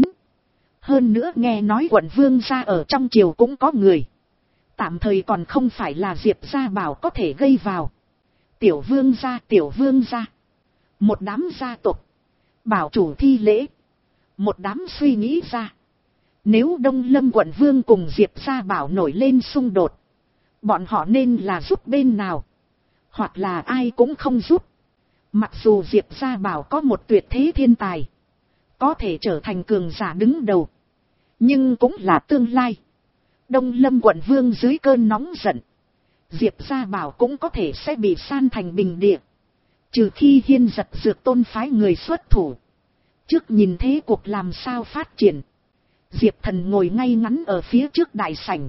Hơn nữa nghe nói quận vương gia ở trong triều cũng có người, tạm thời còn không phải là Diệp Gia Bảo có thể gây vào. Tiểu vương gia, tiểu vương gia, một đám gia tộc, bảo chủ thi lễ, một đám suy nghĩ ra. Nếu Đông Lâm quận vương cùng Diệp Gia Bảo nổi lên xung đột, bọn họ nên là giúp bên nào, hoặc là ai cũng không giúp. Mặc dù Diệp Gia Bảo có một tuyệt thế thiên tài, có thể trở thành cường giả đứng đầu, nhưng cũng là tương lai. Đông Lâm quận vương dưới cơn nóng giận, Diệp Gia Bảo cũng có thể sẽ bị san thành bình địa. Trừ khi Hiên Giật Dược Tôn phái người xuất thủ, trước nhìn thế cuộc làm sao phát triển. Diệp Thần ngồi ngay ngắn ở phía trước đại sảnh,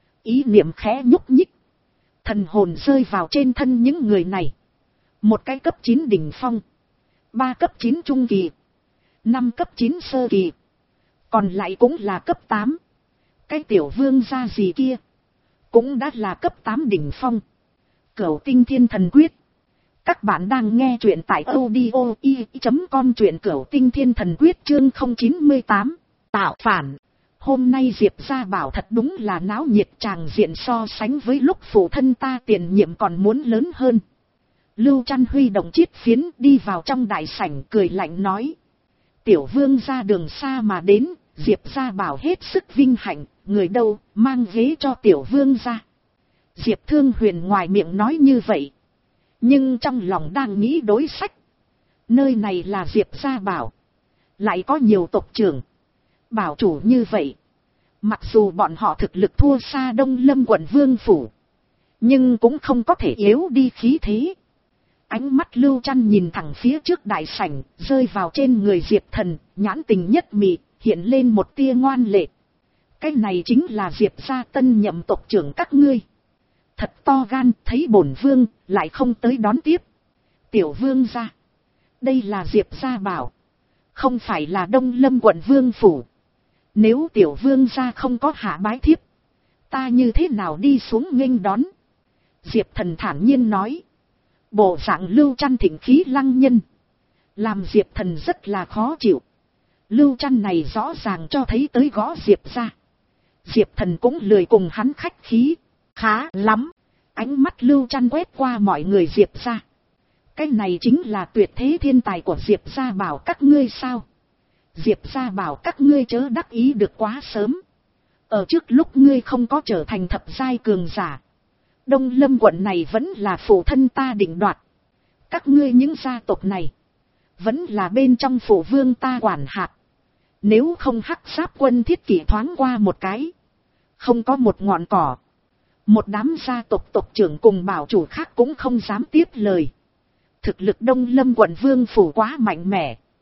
ý niệm khẽ nhúc nhích, thần hồn rơi vào trên thân những người này. Một cái cấp chín đỉnh phong, ba cấp chín trung kỳ, năm cấp chín sơ kỳ, còn lại cũng là cấp tám. Cái tiểu vương gia gì kia cũng đã là cấp tám đỉnh phong. Cửu Tinh Thiên Thần Quyết. Các bạn đang nghe truyện tại audio i chấm com, truyện Cửu Tinh Thiên Thần Quyết chương không chín mươi tám. Tạo phản. Hôm nay Diệp Gia Bảo thật đúng là náo nhiệt, tràng diện so sánh với lúc phụ thân ta tiền nhiệm còn muốn lớn hơn. Lưu Trăn huy động chiết phiến đi vào trong đại sảnh, cười lạnh nói: tiểu vương ra đường xa mà đến, Diệp Gia Bảo hết sức vinh hạnh, người đâu, mang ghế cho tiểu vương ra. Diệp Thương Huyền ngoài miệng nói như vậy, nhưng trong lòng đang nghĩ đối sách. Nơi này là Diệp Gia Bảo, lại có nhiều tộc trưởng, bảo chủ như vậy. Mặc dù bọn họ thực lực thua xa Đông Lâm quận vương phủ, nhưng cũng không có thể yếu đi khí thế. Ánh mắt Lưu Trăn nhìn thẳng phía trước đại sảnh, rơi vào trên người Diệp Thần, nhãn tình nhất mị, hiện lên một tia ngoan lệ. Cái này chính là Diệp gia tân nhậm tộc trưởng các ngươi. Thật to gan, thấy bổn vương, lại không tới đón tiếp. Tiểu vương gia, đây là Diệp Gia Bảo, không phải là Đông Lâm quận vương phủ. Nếu tiểu vương gia không có hạ bái thiếp, ta như thế nào đi xuống nghênh đón? Diệp Thần thản nhiên nói. Bộ dạng Lưu Trăn thịnh khí lăng nhân, làm Diệp Thần rất là khó chịu. Lưu Trăn này rõ ràng cho thấy tới gõ Diệp ra. Diệp Thần cũng lười cùng hắn khách khí. Khá lắm. Ánh mắt Lưu Trăn quét qua mọi người Diệp ra. Cái này chính là tuyệt thế thiên tài của Diệp Gia Bảo các ngươi sao? Diệp Gia Bảo các ngươi chớ đắc ý được quá sớm. Ở trước lúc ngươi không có trở thành thập giai cường giả, Đông Lâm quận này vẫn là phụ thân ta định đoạt. Các ngươi những gia tộc này vẫn là bên trong phủ vương ta quản hạt. Nếu không hắc giáp quân thiết kỷ thoáng qua một cái, không có một ngọn cỏ. Một đám gia tộc tộc trưởng cùng bảo chủ khác cũng không dám tiếp lời. Thực lực Đông Lâm quận vương phủ quá mạnh mẽ,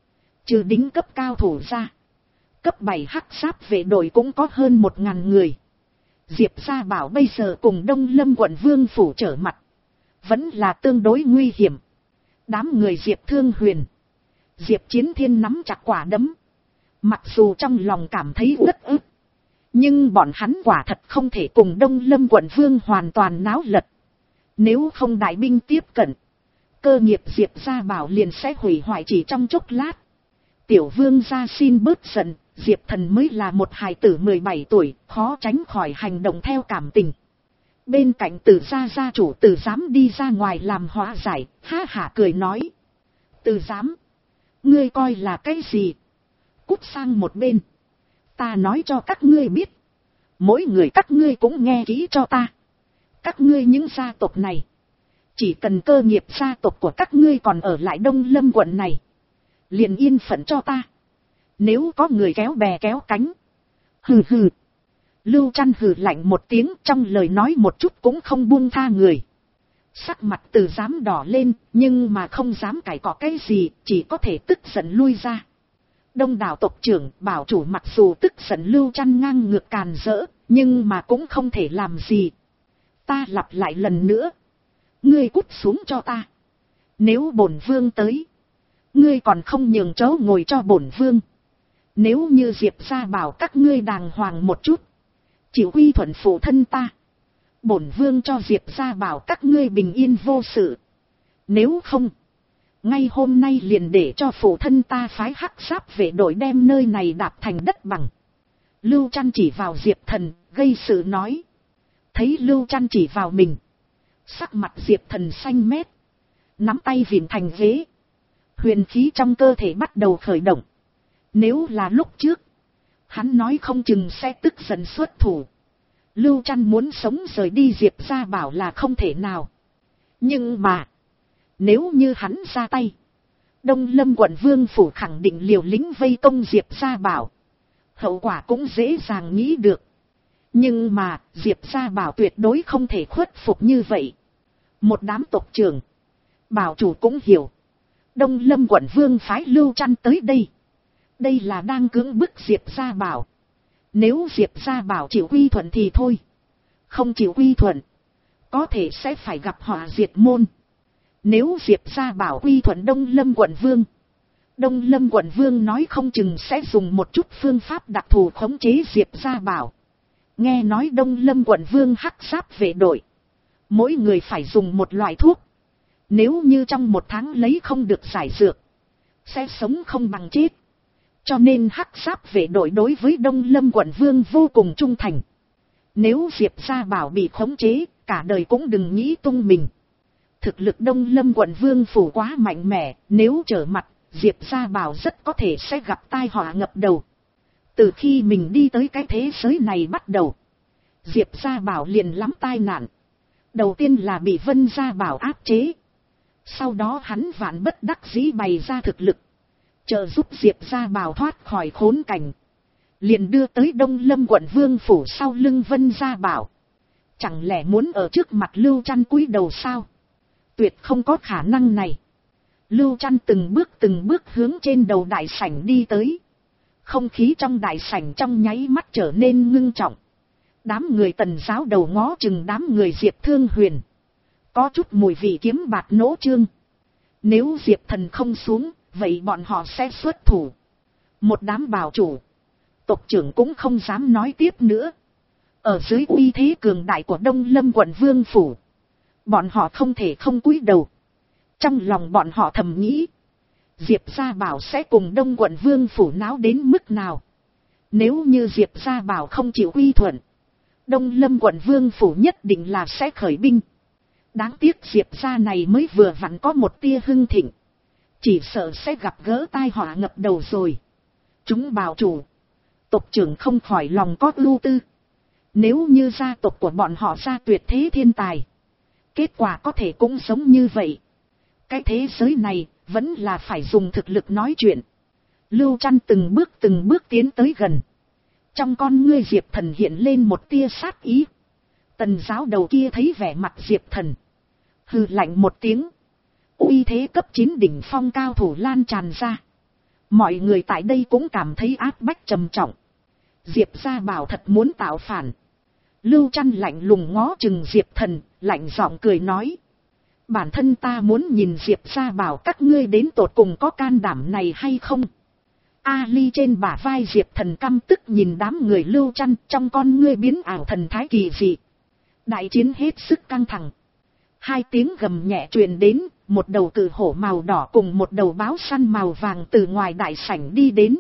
Trừ đính cấp cao thủ ra, cấp bảy hắc giáp vệ đội cũng có hơn một ngàn người. Diệp Gia Bảo bây giờ cùng Đông Lâm quận Vương phủ trở mặt, vẫn là tương đối nguy hiểm. Đám người Diệp Thương Huyền, Diệp Chiến Thiên nắm chặt quả đấm. Mặc dù trong lòng cảm thấy uất ức, nhưng bọn hắn quả thật không thể cùng Đông Lâm quận Vương hoàn toàn náo lật. Nếu không đại binh tiếp cận, cơ nghiệp Diệp Gia Bảo liền sẽ hủy hoại chỉ trong chốc lát. Tiểu vương gia xin bớt giận, Diệp Thần mới là một hài tử mười bảy tuổi, khó tránh khỏi hành động theo cảm tình. Bên cạnh Từ gia gia chủ Từ Giám đi ra ngoài làm hóa giải, ha hả cười nói. Từ Giám, ngươi coi là cái gì? Cút sang một bên. Ta nói cho các ngươi biết. Mỗi người các ngươi cũng nghe kỹ cho ta. Các ngươi những gia tộc này, chỉ cần cơ nghiệp gia tộc của các ngươi còn ở lại Đông Lâm quận này, liền yên phận cho ta. Nếu có người kéo bè kéo cánh, hừ hừ. Lưu Trăn hừ lạnh một tiếng, trong lời nói một chút cũng không buông tha người. Sắc mặt Từ Giám đỏ lên, nhưng mà không dám cãi cọ cái gì, chỉ có thể tức giận lui ra. Đông đảo tộc trưởng bảo chủ mặc dù tức giận Lưu Trăn ngang ngược càn rỡ, nhưng mà cũng không thể làm gì. Ta lặp lại lần nữa, ngươi cút xuống cho ta. Nếu bổn vương tới, ngươi còn không nhường chỗ ngồi cho bổn vương. Nếu như Diệp Gia Bảo các ngươi đàng hoàng một chút, chịu quy thuận phụ thân ta, bổn vương cho Diệp Gia Bảo các ngươi bình yên vô sự. Nếu không, ngay hôm nay liền để cho phụ thân ta phái hắc giáp vệ đội đem nơi này đạp thành đất bằng. Lưu Trăn chỉ vào Diệp Thần, gây sự nói. Thấy Lưu Trăn chỉ vào mình, sắc mặt Diệp Thần xanh mét, nắm tay vịn thành ghế. Huyền khí trong cơ thể bắt đầu khởi động. Nếu là lúc trước, hắn nói không chừng sẽ tức giận xuất thủ. Lưu Trăn muốn sống rời đi Diệp Gia Bảo là không thể nào. Nhưng mà, nếu như hắn ra tay, Đông Lâm quận Vương phủ khẳng định liều lĩnh vây công Diệp Gia Bảo. Hậu quả cũng dễ dàng nghĩ được. Nhưng mà, Diệp Gia Bảo tuyệt đối không thể khuất phục như vậy. Một đám tộc trưởng, bảo chủ cũng hiểu. Đông Lâm quận Vương phái Lưu Trăn tới đây, đây là đang cưỡng bức Diệp Gia Bảo. Nếu Diệp Gia Bảo chịu quy thuận thì thôi, không chịu quy thuận, có thể sẽ phải gặp họa diệt môn. Nếu Diệp Gia Bảo quy thuận Đông Lâm quận Vương, Đông Lâm quận Vương nói không chừng sẽ dùng một chút phương pháp đặc thù khống chế Diệp Gia Bảo. Nghe nói Đông Lâm quận Vương hắc giáp vệ đội, mỗi người phải dùng một loại thuốc. Nếu như trong một tháng lấy không được giải dược, sẽ sống không bằng chết. Cho nên hắc giáp vệ đội đối với Đông Lâm quận Vương vô cùng trung thành. Nếu Diệp Gia Bảo bị khống chế, cả đời cũng đừng nghĩ tung mình. Thực lực Đông Lâm quận Vương phủ quá mạnh mẽ, nếu trở mặt, Diệp Gia Bảo rất có thể sẽ gặp tai họa ngập đầu. Từ khi mình đi tới cái thế giới này bắt đầu, Diệp Gia Bảo liền lắm tai nạn. Đầu tiên là bị Vân Gia Bảo áp chế. Sau đó hắn vạn bất đắc dĩ bày ra thực lực, trợ giúp Diệp Gia Bảo thoát khỏi khốn cảnh. Liền đưa tới Đông Lâm quận Vương phủ sau lưng Vân Gia Bảo. Chẳng lẽ muốn ở trước mặt Lưu Trăn cúi đầu sao? Tuyệt không có khả năng này. Lưu Trăn từng bước từng bước hướng trên đầu đại sảnh đi tới. Không khí trong đại sảnh trong nháy mắt trở nên ngưng trọng. Đám người Tần giáo đầu ngó chừng đám người Diệp Thương Huyền. Có chút mùi vị kiếm bạc nỗ trương. Nếu Diệp Thần không xuống, vậy bọn họ sẽ xuất thủ. Một đám bảo chủ, tộc trưởng cũng không dám nói tiếp nữa. Ở dưới uy thế cường đại của Đông Lâm quận Vương phủ, bọn họ không thể không cúi đầu. Trong lòng bọn họ thầm nghĩ, Diệp Gia Bảo sẽ cùng Đông quận Vương phủ náo đến mức nào. Nếu như Diệp Gia Bảo không chịu quy thuận, Đông Lâm quận Vương phủ nhất định là sẽ khởi binh. Đáng tiếc Diệp Gia này mới vừa vặn có một tia hưng thịnh, chỉ sợ sẽ gặp gỡ tai họa ngập đầu rồi. Chúng bảo chủ, tộc trưởng không khỏi lòng có ưu tư. Nếu như gia tộc của bọn họ ra tuyệt thế thiên tài, kết quả có thể cũng giống như vậy. Cái thế giới này vẫn là phải dùng thực lực nói chuyện. Lưu Trăn từng bước từng bước tiến tới gần. Trong con ngươi Diệp Thần hiện lên một tia sát ý. Tần giáo đầu kia thấy vẻ mặt Diệp Thần, hừ lạnh một tiếng. Uy thế cấp chín đỉnh phong cao thủ lan tràn ra. Mọi người tại đây cũng cảm thấy áp bách trầm trọng. Diệp Gia Bảo thật muốn tạo phản. Lưu Trăn lạnh lùng ngó chừng Diệp Thần, lạnh giọng cười nói. Bản thân ta muốn nhìn Diệp Gia Bảo các ngươi đến tột cùng có can đảm này hay không. Ali trên bả vai Diệp Thần căm tức nhìn đám người Lưu Trăn, trong con ngươi biến ảo thần thái kỳ dị. Đại chiến hết sức căng thẳng. Hai tiếng gầm nhẹ truyền đến, một đầu cự hổ màu đỏ cùng một đầu báo săn màu vàng từ ngoài đại sảnh đi đến.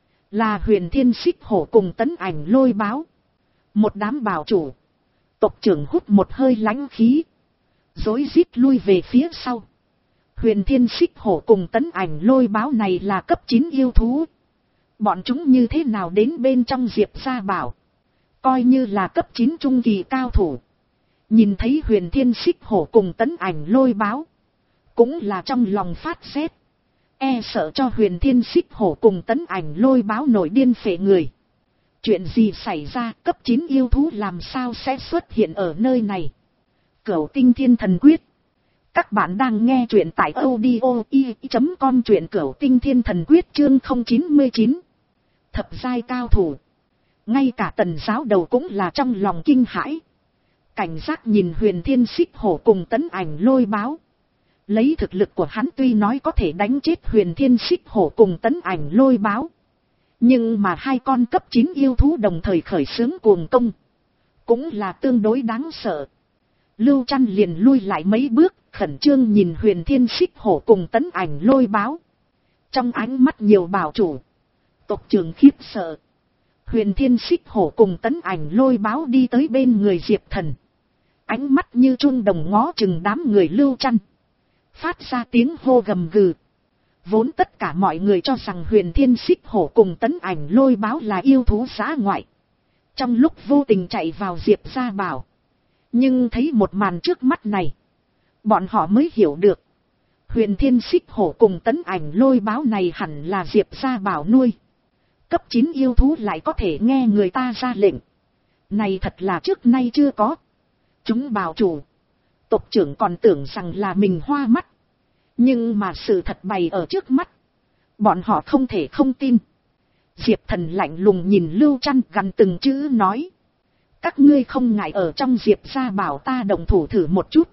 Là Huyền Thiên Xích Hổ cùng Tấn Ảnh Lôi Báo. Một đám bảo chủ. Tộc trưởng hút một hơi lãnh khí. Rối rít lui về phía sau. Huyền Thiên Xích Hổ cùng Tấn Ảnh Lôi Báo này là cấp chín yêu thú. Bọn chúng như thế nào đến bên trong Diệp Gia Bảo. Coi như là cấp chín trung kỳ cao thủ. Nhìn thấy Huyền Thiên Xích Hổ cùng Tấn Ảnh Lôi Báo. Cũng là trong lòng phát rét. E sợ cho Huyền Thiên Xích Hổ cùng Tấn Ảnh Lôi Báo nổi điên phệ người. Chuyện gì xảy ra, cấp chín yêu thú làm sao sẽ xuất hiện ở nơi này? Cửu Tinh Thiên Thần Quyết. Các bạn đang nghe truyện tại audio i chấm com, truyện Cửu Tinh Thiên Thần Quyết chương không chín mươi chín. Thập giai cao thủ. Ngay cả Tần giáo đầu cũng là trong lòng kinh hãi. Cảnh giác nhìn Huyền Thiên Xích Hổ cùng Tấn Ảnh Lôi Báo. Lấy thực lực của hắn tuy nói có thể đánh chết Huyền Thiên Xích Hổ cùng Tấn Ảnh Lôi Báo. Nhưng mà hai con cấp chín yêu thú đồng thời khởi xướng cuồng công. Cũng là tương đối đáng sợ. Lưu Trăn liền lui lại mấy bước, khẩn trương nhìn Huyền Thiên Xích Hổ cùng Tấn Ảnh Lôi Báo. Trong ánh mắt nhiều bảo chủ. Tộc trưởng khiếp sợ. Huyền Thiên Xích Hổ cùng Tấn Ảnh Lôi Báo đi tới bên người Diệp Thần. Ánh mắt như chuông đồng ngó chừng đám người Lưu Trăn. Phát ra tiếng hô gầm gừ. Vốn tất cả mọi người cho rằng Huyền Thiên Xích Hổ cùng Tấn Ảnh Lôi Báo là yêu thú dã ngoại. Trong lúc vô tình chạy vào Diệp Gia Bảo. Nhưng thấy một màn trước mắt này. Bọn họ mới hiểu được. Huyền Thiên Xích Hổ cùng Tấn Ảnh Lôi Báo này hẳn là Diệp Gia Bảo nuôi. Cấp chín yêu thú lại có thể nghe người ta ra lệnh. Này thật là trước nay chưa có. Chúng bảo chủ. Tộc trưởng còn tưởng rằng là mình hoa mắt. Nhưng mà sự thật bày ở trước mắt. Bọn họ không thể không tin. Diệp Thần lạnh lùng nhìn Lưu Trăn gằn từng chữ nói. Các ngươi không ngại ở trong Diệp Gia Bảo ta đồng thủ thử một chút.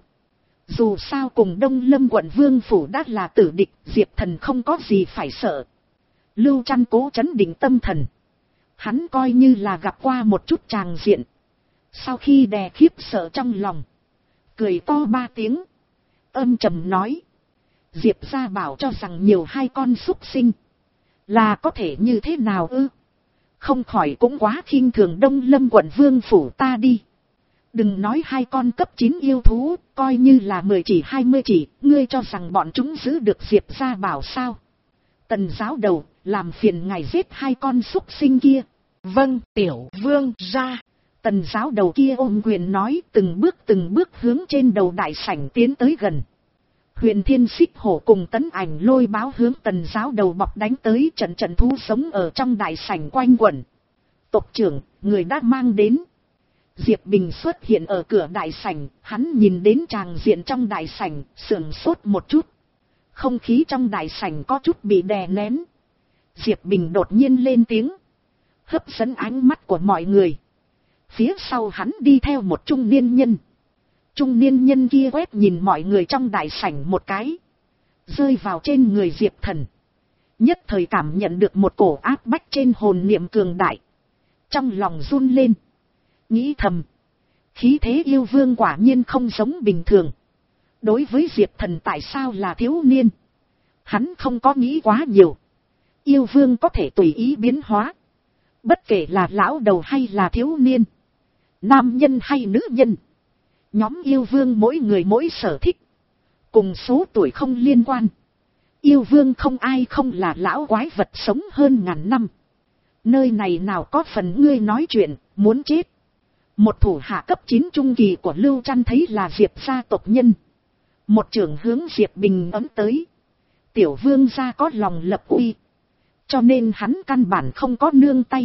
Dù sao cùng Đông Lâm quận Vương Phủ đã là tử địch, Diệp Thần không có gì phải sợ. Lưu Trăn cố trấn định tâm thần. Hắn coi như là gặp qua một chút tràng diện. Sau khi đè khiếp sợ trong lòng. Cười to ba tiếng. Âm trầm nói. Diệp Gia Bảo cho rằng nhiều hai con súc sinh. Là có thể như thế nào ư? Không khỏi cũng quá khinh thường Đông Lâm quận Vương Phủ ta đi. Đừng nói hai con cấp chín yêu thú, coi như là mười chỉ hai mươi chỉ, ngươi cho rằng bọn chúng giữ được Diệp Gia Bảo sao? Tần giáo đầu, làm phiền ngài giết hai con súc sinh kia. Vâng, tiểu vương ra. Tần giáo đầu kia ôm quyền nói, từng bước từng bước hướng trên đầu đại sảnh tiến tới gần. Huyền Thiên Xích Hổ cùng Tấn Ảnh Lôi Báo hướng tần giáo đầu bọc đánh tới, trận trận thú sống ở trong đại sảnh quanh quẩn. Tộc trưởng, người đã mang đến. Diệp Bình xuất hiện ở cửa đại sảnh, hắn nhìn đến tràng diện trong đại sảnh, sườn sốt một chút. Không khí trong đại sảnh có chút bị đè nén. Diệp Bình đột nhiên lên tiếng. Hấp dẫn ánh mắt của mọi người. Phía sau hắn đi theo một trung niên nhân. Trung niên nhân kia quét nhìn mọi người trong đại sảnh một cái. Rơi vào trên người Diệp Thần. Nhất thời cảm nhận được một cổ áp bách trên hồn niệm cường đại. Trong lòng run lên. Nghĩ thầm. Khí thế yêu vương quả nhiên không giống bình thường. Đối với Diệp Thần tại sao là thiếu niên. Hắn không có nghĩ quá nhiều. Yêu vương có thể tùy ý biến hóa. Bất kể là lão đầu hay là thiếu niên. Nam nhân hay nữ nhân. Nhóm yêu vương mỗi người mỗi sở thích. Cùng số tuổi không liên quan. Yêu vương không ai không là lão quái vật sống hơn ngàn năm. Nơi này nào có phần ngươi nói chuyện, muốn chết. Một thủ hạ cấp chín trung kỳ của Lưu Trăn thấy là Diệp gia tộc nhân. Một trưởng hướng Diệp Bình ấm tới. Tiểu vương gia có lòng lập uy. Cho nên hắn căn bản không có nương tay.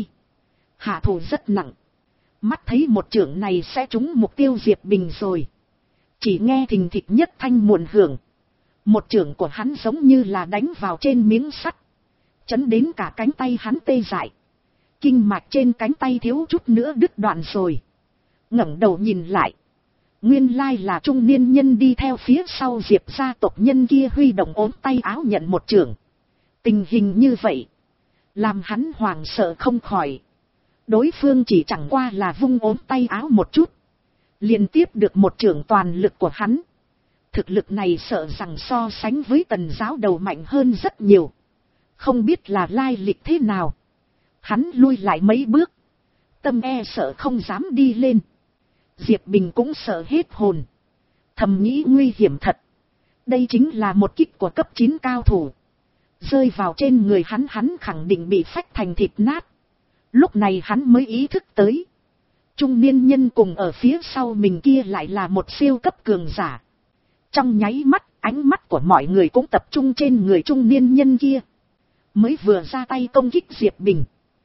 Hạ thủ rất nặng. Mắt thấy một trưởng này sẽ trúng mục tiêu Diệp Bình rồi. Chỉ nghe thình thịch nhất thanh muộn hưởng. Một trưởng của hắn giống như là đánh vào trên miếng sắt. chấn đến cả cánh tay hắn tê dại. Kinh mạch trên cánh tay thiếu chút nữa đứt đoạn rồi. Ngẩng đầu nhìn lại. Nguyên lai là trung niên nhân đi theo phía sau Diệp gia tộc nhân kia huy động ốm tay áo nhận một chưởng. Tình hình như vậy, làm hắn hoảng sợ không khỏi. Đối phương chỉ chẳng qua là vung ốm tay áo một chút, liên tiếp được một chưởng toàn lực của hắn. Thực lực này sợ rằng so sánh với Tần giáo đầu mạnh hơn rất nhiều. Không biết là lai lịch thế nào. Hắn lui lại mấy bước, tâm e sợ không dám đi lên. Diệp Bình cũng sợ hết hồn, thầm nghĩ nguy hiểm thật. Đây chính là một kích của cấp chín cao thủ. Rơi vào trên người hắn, hắn khẳng định bị phách thành thịt nát. Lúc này hắn mới ý thức tới. Trung niên nhân cùng ở phía sau mình kia lại là một siêu cấp cường giả. Trong nháy mắt, ánh mắt của mọi người cũng tập trung trên người trung niên nhân kia. Mới vừa ra tay công kích Diệp Bình,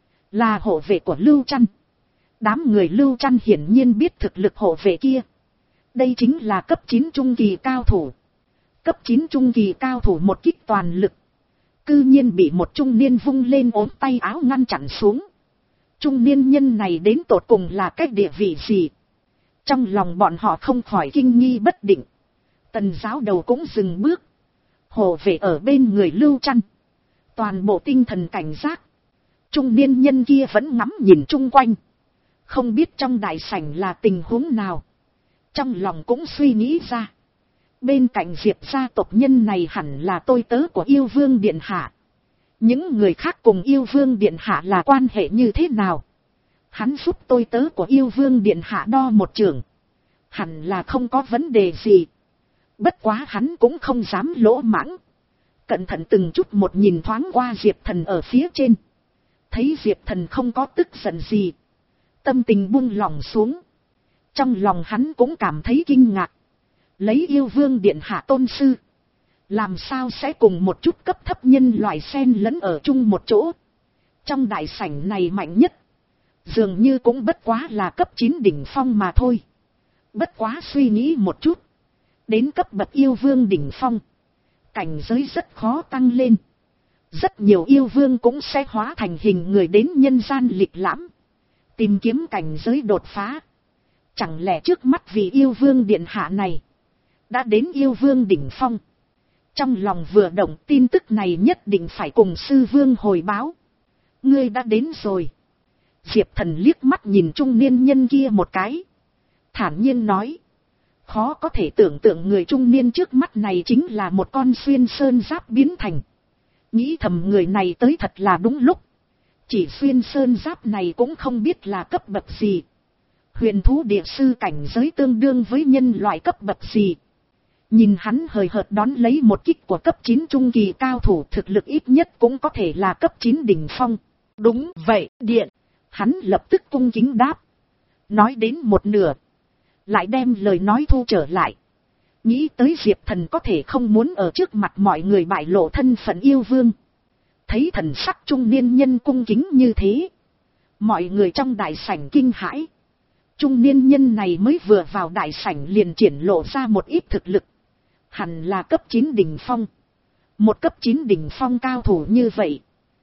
là hộ vệ của Lưu Trăn. Đám người Lưu Trăn hiển nhiên biết thực lực hộ vệ kia. Đây chính là cấp chín trung kỳ cao thủ. Cấp chín trung kỳ cao thủ một kích toàn lực, cư nhiên bị một trung niên vung lên ốm tay áo ngăn chặn xuống. Trung niên nhân này đến tột cùng là cái địa vị gì? Trong lòng bọn họ không khỏi kinh nghi bất định. Tần giáo đầu cũng dừng bước. Hộ vệ ở bên người Lưu Trăn, toàn bộ tinh thần cảnh giác. Trung niên nhân kia vẫn ngắm nhìn chung quanh, không biết trong đại sảnh là tình huống nào. Trong lòng cũng suy nghĩ ra, bên cạnh Diệp gia tộc nhân này hẳn là tôi tớ của Yêu Vương Điện Hạ. Những người khác cùng Yêu Vương Điện Hạ là quan hệ như thế nào? Hắn giúp tôi tớ của Yêu Vương Điện Hạ đo một chưởng, hẳn là không có vấn đề gì. Bất quá hắn cũng không dám lỗ mãng, cẩn thận từng chút một nhìn thoáng qua Diệp Thần ở phía trên. Thấy Diệp Thần không có tức giận gì, tâm tình buông lỏng xuống. Trong lòng hắn cũng cảm thấy kinh ngạc. Lấy Yêu Vương Điện Hạ tôn sư, làm sao sẽ cùng một chút cấp thấp nhân loại xen lẫn ở chung một chỗ? Trong đại sảnh này mạnh nhất, dường như cũng bất quá là cấp chín đỉnh phong mà thôi. Bất quá suy nghĩ một chút, đến cấp bậc Yêu Vương đỉnh phong, cảnh giới rất khó tăng lên. Rất nhiều yêu vương cũng sẽ hóa thành hình người đến nhân gian lịch lãm, tìm kiếm cảnh giới đột phá. Chẳng lẽ trước mắt vị Yêu Vương Điện Hạ này đã đến Yêu Vương đỉnh phong? Trong lòng vừa động, tin tức này nhất định phải cùng sư vương hồi báo. Ngươi đã đến rồi. Diệp Thần liếc mắt nhìn trung niên nhân kia một cái, thản nhiên nói. Khó có thể tưởng tượng người trung niên trước mắt này chính là một con xuyên sơn giáp biến thành. Nghĩ thầm người này tới thật là đúng lúc. Chỉ xuyên sơn giáp này cũng không biết là cấp bậc gì. Huyền thú địa sư cảnh giới tương đương với nhân loại cấp bậc gì. Nhìn hắn hời hợt đón lấy một kích của cấp chín trung kỳ cao thủ, thực lực ít nhất cũng có thể là cấp chín đỉnh phong. Đúng vậy, điện. Hắn lập tức cung kính đáp. Nói đến một nửa, lại đem lời nói thu trở lại. Nghĩ tới Diệp Thần có thể không muốn ở trước mặt mọi người bại lộ thân phận yêu vương. Thấy thần sắc trung niên nhân cung kính như thế, mọi người trong đại sảnh kinh hãi. Trung niên nhân này mới vừa vào đại sảnh liền triển lộ ra một ít thực lực. Hẳn là cấp chín đỉnh phong. Một cấp chín đỉnh phong cao thủ như vậy,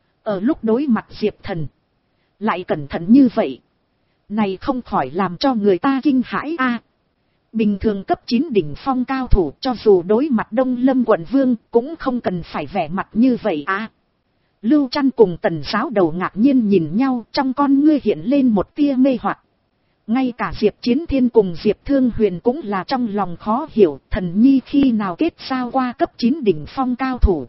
ở lúc đối mặt Diệp Thần lại cẩn thận như vậy, này không khỏi làm cho người ta kinh hãi a. Bình thường cấp chín đỉnh phong cao thủ cho dù đối mặt Đông Lâm quận vương cũng không cần phải vẻ mặt như vậy à. Lưu Trăn cùng Tần giáo đầu ngạc nhiên nhìn nhau, trong con ngươi hiện lên một tia mê hoặc. Ngay cả Diệp Chiến Thiên cùng Diệp Thương Huyền cũng là trong lòng khó hiểu, Thần Nhi khi nào kết giao qua cấp chín đỉnh phong cao thủ.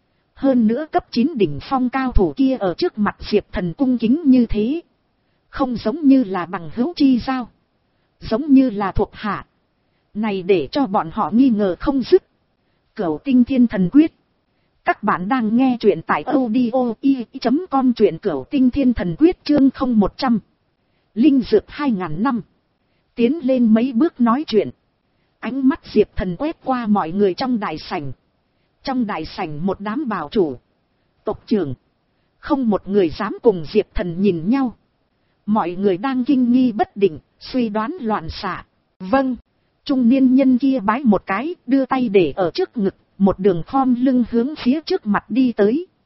Hơn nữa cấp chín đỉnh phong cao thủ kia ở trước mặt Diệp Thần cung kính như thế, không giống như là bằng hữu chi giao, giống như là thuộc hạ. Này để cho bọn họ nghi ngờ không dứt. Cửu Tinh Thiên Thần Quyết. Các bạn đang nghe truyện tại audio i chấm com, truyện Cửu Tinh Thiên Thần Quyết chương không một trăm. Linh dược hai ngàn năm. Tiến lên mấy bước nói chuyện. Ánh mắt Diệp Thần quét qua mọi người trong đại sảnh. Trong đại sảnh một đám bảo chủ, tộc trưởng, không một người dám cùng Diệp Thần nhìn nhau. Mọi người đang kinh nghi bất định, suy đoán loạn xạ. Vâng. Trung niên nhân kia bái một cái, đưa tay để ở trước ngực, một đường khom lưng hướng phía trước mặt đi tới.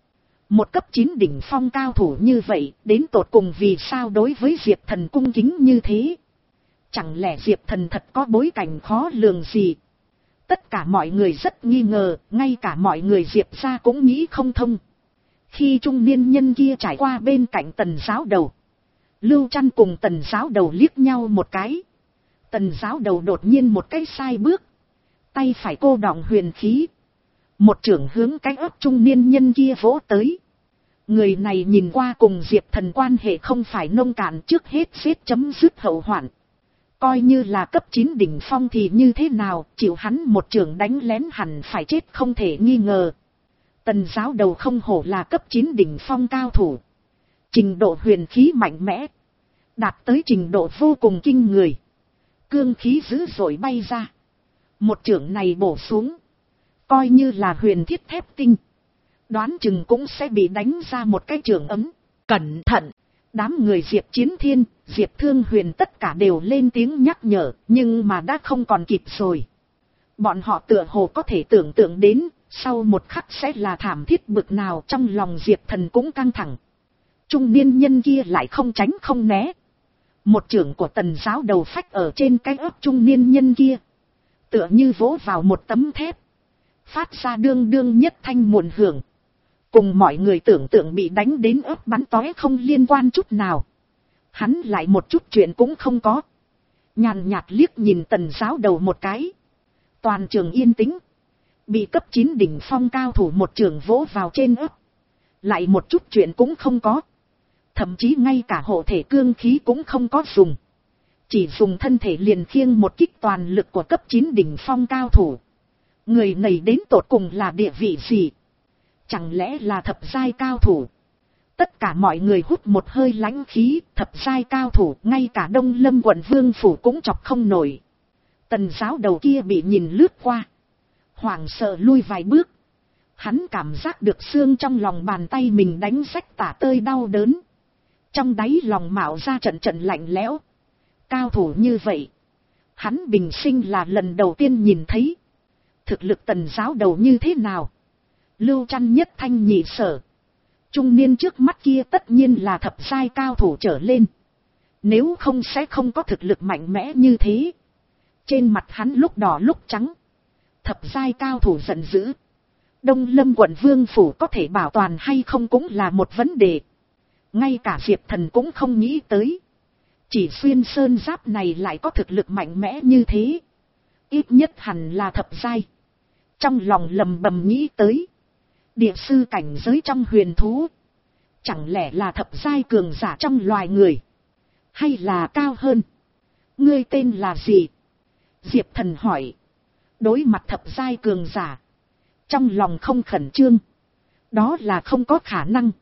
Một cấp chín đỉnh phong cao thủ như vậy, đến tột cùng vì sao đối với Diệp Thần cung kính như thế? Chẳng lẽ Diệp Thần thật có bối cảnh khó lường gì? Tất cả mọi người rất nghi ngờ, ngay cả mọi người Diệp gia cũng nghĩ không thông. Khi trung niên nhân kia trải qua bên cạnh Tần giáo đầu, Lưu Trăn cùng Tần giáo đầu liếc nhau một cái. Tần giáo đầu đột nhiên một cái sai bước, tay phải cô đọng huyền khí, một chưởng hướng cái ấp trung niên nhân kia vỗ tới. Người này nhìn qua cùng Diệp Thần quan hệ không phải nông cạn, trước hết giết chấm dứt hậu hoạn. Coi như là cấp chín đỉnh phong thì như thế nào, chịu hắn một chưởng đánh lén hẳn phải chết không thể nghi ngờ. Tần giáo đầu không hổ là cấp chín đỉnh phong cao thủ. Trình độ huyền khí mạnh mẽ, đạt tới trình độ vô cùng kinh người. Cương khí dữ dội bay ra, một chưởng này bổ xuống, coi như là huyền thiết thép tinh, đoán chừng cũng sẽ bị đánh ra một cái chưởng ấm. Cẩn thận! Đám người Diệp Chiến Thiên, Diệp Thương Huyền tất cả đều lên tiếng nhắc nhở, nhưng mà đã không còn kịp rồi. Bọn họ tựa hồ có thể tưởng tượng đến, sau một khắc sẽ là thảm thiết bực nào. Trong lòng Diệp Thần cũng căng thẳng. Trung niên nhân kia lại không tránh không né. Một chưởng của Tần giáo đầu phách ở trên cái ấp trung niên nhân kia, tựa như vỗ vào một tấm thép, phát ra đương đương nhất thanh muộn hưởng. Cùng mọi người tưởng tượng bị đánh đến ớt bắn tóe không liên quan chút nào. Hắn lại một chút chuyện cũng không có. Nhàn nhạt liếc nhìn Tần giáo đầu một cái. Toàn trường yên tĩnh. Bị cấp chín đỉnh phong cao thủ một trường vỗ vào trên ớt, lại một chút chuyện cũng không có. Thậm chí ngay cả hộ thể cương khí cũng không có dùng. Chỉ dùng thân thể liền khiêng một kích toàn lực của cấp chín đỉnh phong cao thủ. Người này đến tột cùng là địa vị gì? Chẳng lẽ là thập giai cao thủ? Tất cả mọi người hút một hơi lãnh khí, thập giai cao thủ, ngay cả Đông Lâm quận Vương phủ cũng chọc không nổi. Tần giáo đầu kia bị nhìn lướt qua, hoảng sợ lui vài bước. Hắn cảm giác được xương trong lòng bàn tay mình đánh rách tả tơi đau đớn. Trong đáy lòng mạo ra trận trận lạnh lẽo. Cao thủ như vậy, hắn bình sinh là lần đầu tiên nhìn thấy. Thực lực Tần giáo đầu như thế nào? Lưu Trăn nhất thanh nhị sở. Trung niên trước mắt kia tất nhiên là thập giai cao thủ trở lên. Nếu không sẽ không có thực lực mạnh mẽ như thế. Trên mặt hắn lúc đỏ lúc trắng. Thập giai cao thủ giận dữ. Đông Lâm quận Vương phủ có thể bảo toàn hay không cũng là một vấn đề. Ngay cả Diệp Thần cũng không nghĩ tới. Chỉ xuyên sơn giáp này lại có thực lực mạnh mẽ như thế. Ít nhất hẳn là thập giai. Trong lòng lầm bầm nghĩ tới. Địa sư cảnh giới trong huyền thú, chẳng lẽ là thập giai cường giả trong loài người, hay là cao hơn? Ngươi tên là gì? Diệp Thần hỏi. Đối mặt thập giai cường giả, trong lòng không khẩn trương. Đó là không có khả năng.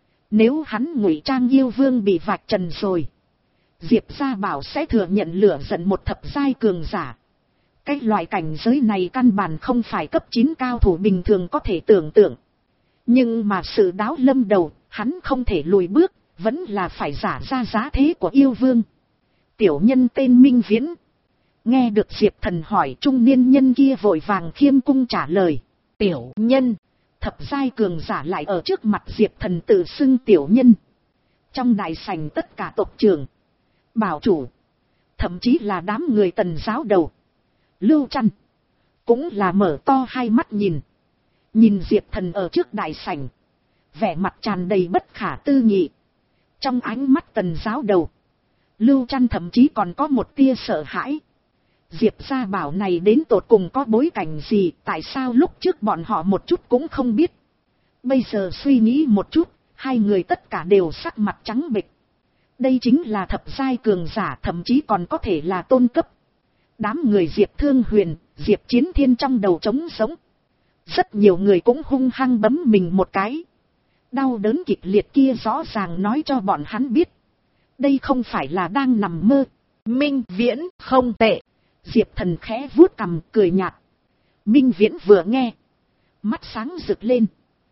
Nếu hắn ngụy trang yêu vương bị vạch trần rồi, Diệp gia bảo sẽ thừa nhận lửa giận một thập giai cường giả. Cái loại cảnh giới này căn bản không phải cấp chín cao thủ bình thường có thể tưởng tượng. Nhưng mà sự đáo lâm đầu, hắn không thể lùi bước, vẫn là phải giả ra giá thế của yêu vương. Tiểu nhân tên Minh Viễn. Nghe được Diệp Thần hỏi, trung niên nhân kia vội vàng khiêm cung trả lời. Tiểu nhân, thập giai cường giả lại ở trước mặt Diệp Thần tự xưng tiểu nhân. Trong đại sảnh tất cả tộc trưởng, bảo chủ, thậm chí là đám người Tần giáo đầu, Lưu Trăn, cũng là mở to hai mắt nhìn. Nhìn Diệp Thần ở trước đại sảnh, vẻ mặt tràn đầy bất khả tư nghị. Trong ánh mắt Tần giáo đầu, Lưu Trăn thậm chí còn có một tia sợ hãi. Diệp gia bảo này đến tột cùng có bối cảnh gì, tại sao lúc trước bọn họ một chút cũng không biết. Bây giờ suy nghĩ một chút, hai người tất cả đều sắc mặt trắng bệch. Đây chính là thập giai cường giả, thậm chí còn có thể là tôn cấp. Đám người Diệp Thương Huyền, Diệp Chiến Thiên trong đầu trống sống. Rất nhiều người cũng hung hăng bấm mình một cái. Đau đớn kịch liệt kia rõ ràng nói cho bọn hắn biết. Đây không phải là đang nằm mơ. Minh Viễn không tệ. Diệp Thần khẽ vuốt cằm cười nhạt. Minh Viễn vừa nghe, mắt sáng rực lên.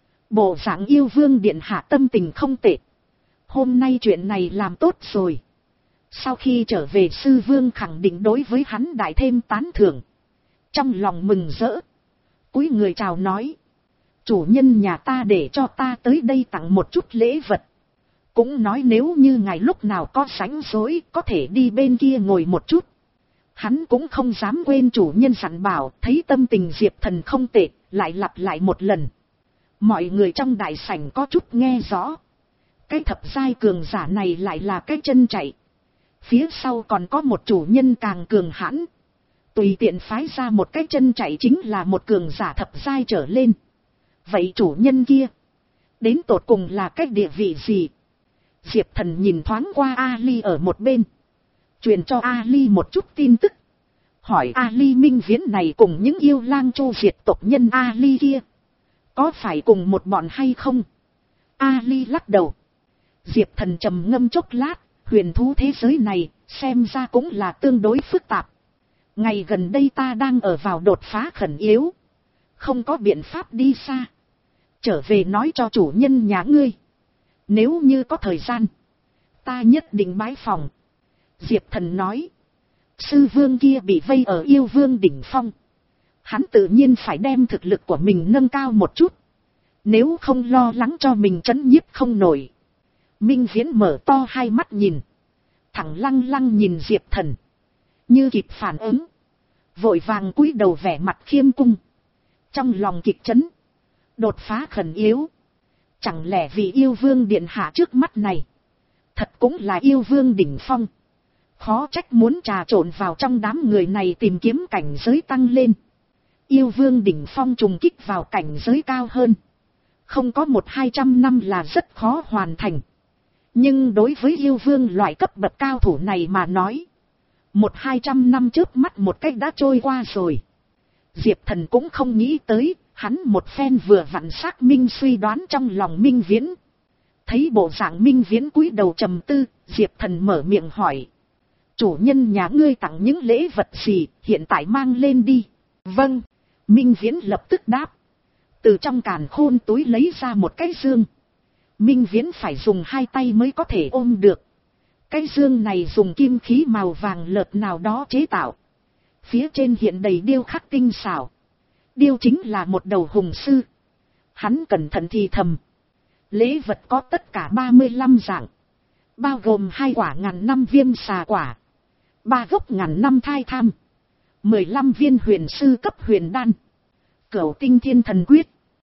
Bộ dạng yêu vương điện hạ tâm tình không tệ. Hôm nay chuyện này làm tốt rồi. Sau khi trở về sư vương khẳng định đối với hắn đại thêm tán thưởng. Trong lòng mừng rỡ, cúi người chào nói. Chủ nhân nhà ta để cho ta tới đây tặng một chút lễ vật. Cũng nói nếu như ngài lúc nào có rảnh rỗi có thể đi bên kia ngồi một chút. Hắn cũng không dám quên chủ nhân dặn bảo, thấy tâm tình Diệp Thần không tệ, lại lặp lại một lần. Mọi người trong đại sảnh có chút nghe rõ. Cái thập giai cường giả này lại là cái chân chạy. Phía sau còn có một chủ nhân càng cường hãn. Tùy tiện phái ra một cái chân chạy chính là một cường giả thập giai trở lên. Vậy chủ nhân kia, đến tột cùng là cái địa vị gì? Diệp Thần nhìn thoáng qua Ali ở một bên. Truyền cho Ali một chút tin tức. Hỏi Ali Minh Viễn này cùng những yêu lang chu diệt tộc nhân Ali kia. Có phải cùng một bọn hay không? Ali lắc đầu. Diệp Thần trầm ngâm chốc lát. Huyền thú thế giới này xem ra cũng là tương đối phức tạp. Ngày gần đây ta đang ở vào đột phá khẩn yếu. Không có biện pháp đi xa. Trở về nói cho chủ nhân nhà ngươi. Nếu như có thời gian, ta nhất định bái phòng. Diệp Thần nói. Sư vương kia bị vây ở yêu vương đỉnh phong. Hắn tự nhiên phải đem thực lực của mình nâng cao một chút. Nếu không lo lắng cho mình trấn nhiếp không nổi. Minh Viễn mở to hai mắt nhìn. Thẳng lăng lăng nhìn Diệp Thần. Như kịp phản ứng. Vội vàng cúi đầu vẻ mặt khiêm cung. Trong lòng kịch chấn. Đột phá khẩn yếu. Chẳng lẽ vì yêu vương điện hạ trước mắt này. Thật cũng là yêu vương đỉnh phong. Khó trách muốn trà trộn vào trong đám người này tìm kiếm cảnh giới tăng lên. Yêu vương đỉnh phong trùng kích vào cảnh giới cao hơn. Không có một hai trăm năm là rất khó hoàn thành. Nhưng đối với yêu vương loại cấp bậc cao thủ này mà nói. Một hai trăm năm trước mắt một cách đã trôi qua rồi. Diệp Thần cũng không nghĩ tới. Hắn một phen vừa vặn xác minh suy đoán trong lòng Minh Viễn. Thấy bộ dạng Minh Viễn cúi đầu trầm tư. Diệp Thần mở miệng hỏi. Chủ nhân nhà ngươi tặng những lễ vật gì hiện tại mang lên đi. Vâng. Minh Viễn lập tức đáp. Từ trong càn khôn túi lấy ra một cái dương. Minh Viễn phải dùng hai tay mới có thể ôm được. Cái dương này dùng kim khí màu vàng lợt nào đó chế tạo. Phía trên hiện đầy điêu khắc tinh xảo. Điêu chính là một đầu hùng sư. Hắn cẩn thận thì thầm. Lễ vật có tất cả ba mươi lăm dạng. Bao gồm hai quả ngàn năm viêm xà quả. Ba gốc ngàn năm thai tham. mười lăm viên huyền sư cấp huyền đan. Cửu tinh thiên thần quyết.